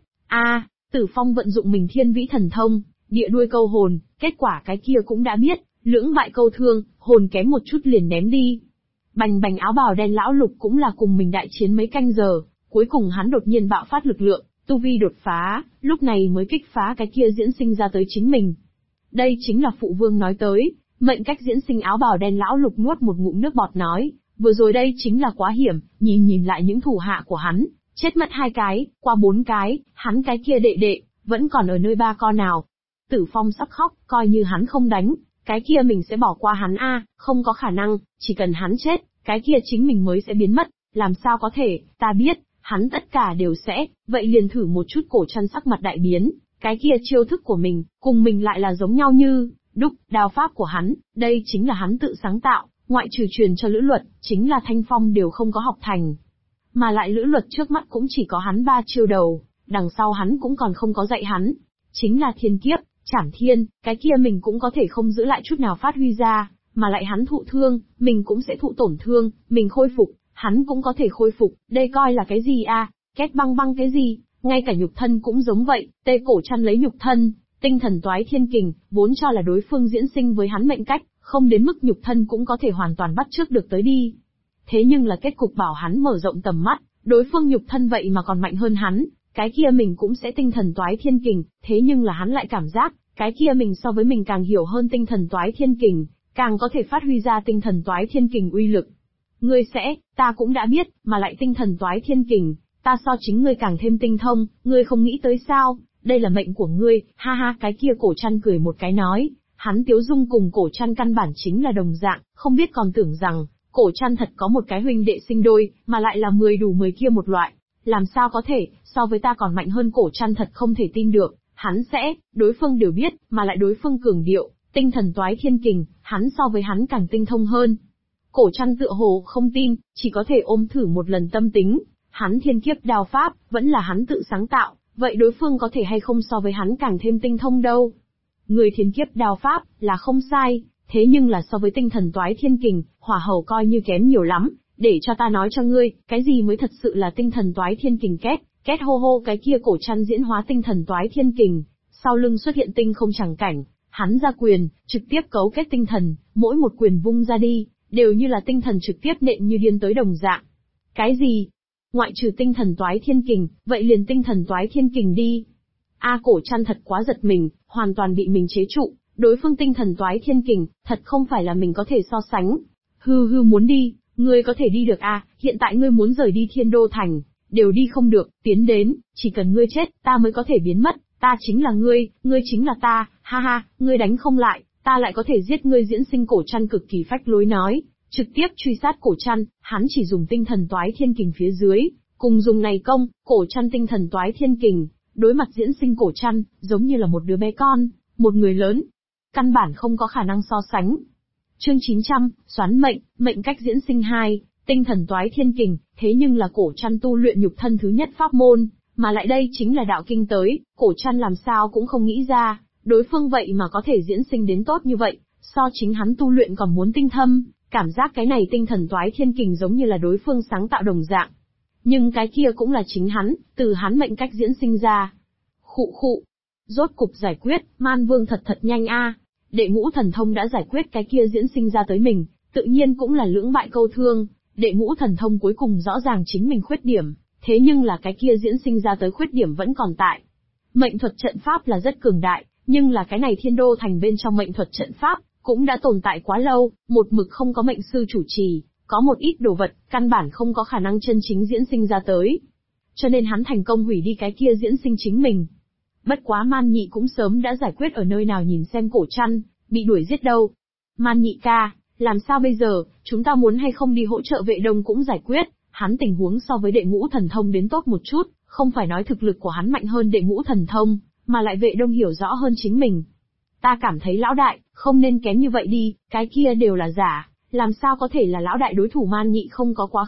Tử Phong vận dụng mình Thiên Vĩ Thần Thông, địa đuôi câu hồn, kết quả cái kia cũng đã biết, lưỡng bại câu thương, hồn kém một chút liền ném đi. Bành bành, áo bào đen lão Lục cũng là cùng mình đại chiến mấy canh giờ, cuối cùng hắn đột nhiên bạo phát lực lượng, tu vi đột phá, lúc này mới kích phá cái kia diễn sinh ra tới chính mình. Đây chính là phụ vương nói tới, mệnh cách diễn sinh. Áo bào đen lão Lục nuốt một ngụm nước bọt nói, vừa rồi đây chính là quá hiểm, nhìn lại những thủ hạ của hắn, chết mất 2 cái, qua 4 cái, hắn cái kia đệ đệ, vẫn còn ở nơi ba con nào. Tử Phong sắp khóc, coi như hắn không đánh, cái kia mình sẽ bỏ qua hắn không có khả năng, chỉ cần hắn chết, cái kia chính mình mới sẽ biến mất, làm sao có thể, ta biết, hắn tất cả đều sẽ, vậy liền thử một chút. Cổ Trăn sắc mặt đại biến, cái kia chiêu thức của mình, cùng mình lại là giống nhau như đúc. Đao pháp của hắn, đây chính là hắn tự sáng tạo, ngoại trừ truyền cho Lữ Luật, chính là Thanh Phong đều không có học thành. Mà lại Lữ Luật trước mắt cũng chỉ có hắn 3 chiêu đầu, đằng sau hắn cũng còn không có dạy hắn. Chính là thiên kiếp, Trảm Thiên, cái kia mình cũng có thể không giữ lại chút nào phát huy ra, mà lại hắn thụ thương, mình cũng sẽ thụ tổn thương, mình khôi phục, hắn cũng có thể khôi phục, đây coi là cái gì Két băng băng cái gì, ngay cả nhục thân cũng giống vậy. Tê Cổ Trăn lấy nhục thân, tinh thần toái thiên kình, vốn cho là đối phương diễn sinh với hắn mệnh cách, không đến mức nhục thân cũng có thể hoàn toàn bắt chước được tới đi. Thế nhưng là kết cục bảo hắn mở rộng tầm mắt, đối phương nhục thân vậy mà còn mạnh hơn hắn, cái kia mình cũng sẽ tinh thần toái thiên kình, thế nhưng là hắn lại cảm giác, cái kia mình so với mình càng hiểu hơn tinh thần toái thiên kình, càng có thể phát huy ra tinh thần toái thiên kình uy lực. Ngươi sẽ, ta cũng đã biết, mà lại tinh thần toái thiên kình, ta so chính ngươi càng thêm tinh thông, ngươi không nghĩ tới sao, đây là mệnh của ngươi, ha ha. Cái kia Cổ Trăn cười một cái nói, hắn tiếu dung cùng Cổ Trăn căn bản chính là đồng dạng, không biết còn tưởng rằng, Cổ Trăn thật có một cái huynh đệ sinh đôi, mà lại là 10 đủ 10 kia một loại, làm sao có thể, so với ta còn mạnh hơn. Cổ Trăn thật không thể tin được, hắn sẽ, đối phương đều biết, mà lại đối phương cường điệu, tinh thần toái thiên kình, hắn so với hắn càng tinh thông hơn. Cổ Trăn tựa hồ không tin, chỉ có thể ôm thử một lần tâm tính, hắn thiên kiếp đao pháp, vẫn là hắn tự sáng tạo, vậy đối phương có thể hay không so với hắn càng thêm tinh thông đâu. Người thiên kiếp đao pháp, là không sai, thế nhưng là so với tinh thần toái thiên kình, hỏa hầu coi như kém nhiều lắm, để cho ta nói cho ngươi, cái gì mới thật sự là tinh thần toái thiên kình. Két hô hô. Cái kia Cổ Trăn diễn hóa tinh thần toái thiên kình, sau lưng xuất hiện tinh không chẳng cảnh, hắn ra quyền, trực tiếp cấu kết tinh thần, mỗi một quyền vung ra đi, đều như là tinh thần trực tiếp nện như điên tới đồng dạng. Cái gì? Ngoại trừ tinh thần toái thiên kình, vậy liền tinh thần toái thiên kình đi. Cổ Trăn thật quá giật mình, hoàn toàn bị mình chế trụ, đối phương tinh thần toái thiên kình, thật không phải là mình có thể so sánh. Hư muốn đi, ngươi có thể đi được hiện tại ngươi muốn rời đi Thiên Đô Thành, đều đi không được, tiến đến, chỉ cần ngươi chết, ta mới có thể biến mất, ta chính là ngươi chính là ta, ha ha, ngươi đánh không lại, ta lại có thể giết ngươi. Diễn sinh Cổ Trăn cực kỳ phách lối nói, trực tiếp truy sát Cổ Trăn, hắn chỉ dùng tinh thần toái thiên kình phía dưới, cùng dùng này công, Cổ Trăn tinh thần toái thiên kình, đối mặt diễn sinh Cổ Trăn, giống như là một đứa bé con, một người lớn, căn bản không có khả năng so sánh. Chương 900, xoán mệnh, mệnh cách diễn sinh 2, tinh thần toái thiên kình, thế nhưng là Cổ Trăn tu luyện nhục thân thứ nhất pháp môn, mà lại đây chính là đạo kinh tới, Cổ Trăn làm sao cũng không nghĩ ra, đối phương vậy mà có thể diễn sinh đến tốt như vậy, so chính hắn tu luyện còn muốn tinh thâm, cảm giác cái này tinh thần toái thiên kình giống như là đối phương sáng tạo đồng dạng. Nhưng cái kia cũng là chính hắn, từ hắn mệnh cách diễn sinh ra. Khụ. Rốt cục giải quyết, Man Vương thật nhanh Đệ Ngũ Thần Thông đã giải quyết cái kia diễn sinh ra tới mình, tự nhiên cũng là lưỡng bại câu thương. Đệ Ngũ Thần Thông cuối cùng rõ ràng chính mình khuyết điểm, thế nhưng là cái kia diễn sinh ra tới khuyết điểm vẫn còn tại. Mệnh thuật trận pháp là rất cường đại, nhưng là cái này Thiên Đô Thành bên trong mệnh thuật trận pháp, cũng đã tồn tại quá lâu, một mực không có mệnh sư chủ trì, có một ít đồ vật, căn bản không có khả năng chân chính diễn sinh ra tới. Cho nên hắn thành công hủy đi cái kia diễn sinh chính mình. Bất quá Man Nhị cũng sớm đã giải quyết ở nơi nào nhìn xem Cổ Trăn, bị đuổi giết đâu. Man Nhị ca, làm sao bây giờ, chúng ta muốn hay không đi hỗ trợ Vệ Đông cũng giải quyết, hắn tình huống so với Đệ Ngũ Thần Thông đến tốt một chút, không phải nói thực lực của hắn mạnh hơn Đệ Ngũ Thần Thông, mà lại Vệ Đông hiểu rõ hơn chính mình. Ta cảm thấy lão đại, không nên kém như vậy đi, cái kia đều là giả, làm sao có thể là lão đại đối thủ. Man Nhị không có quá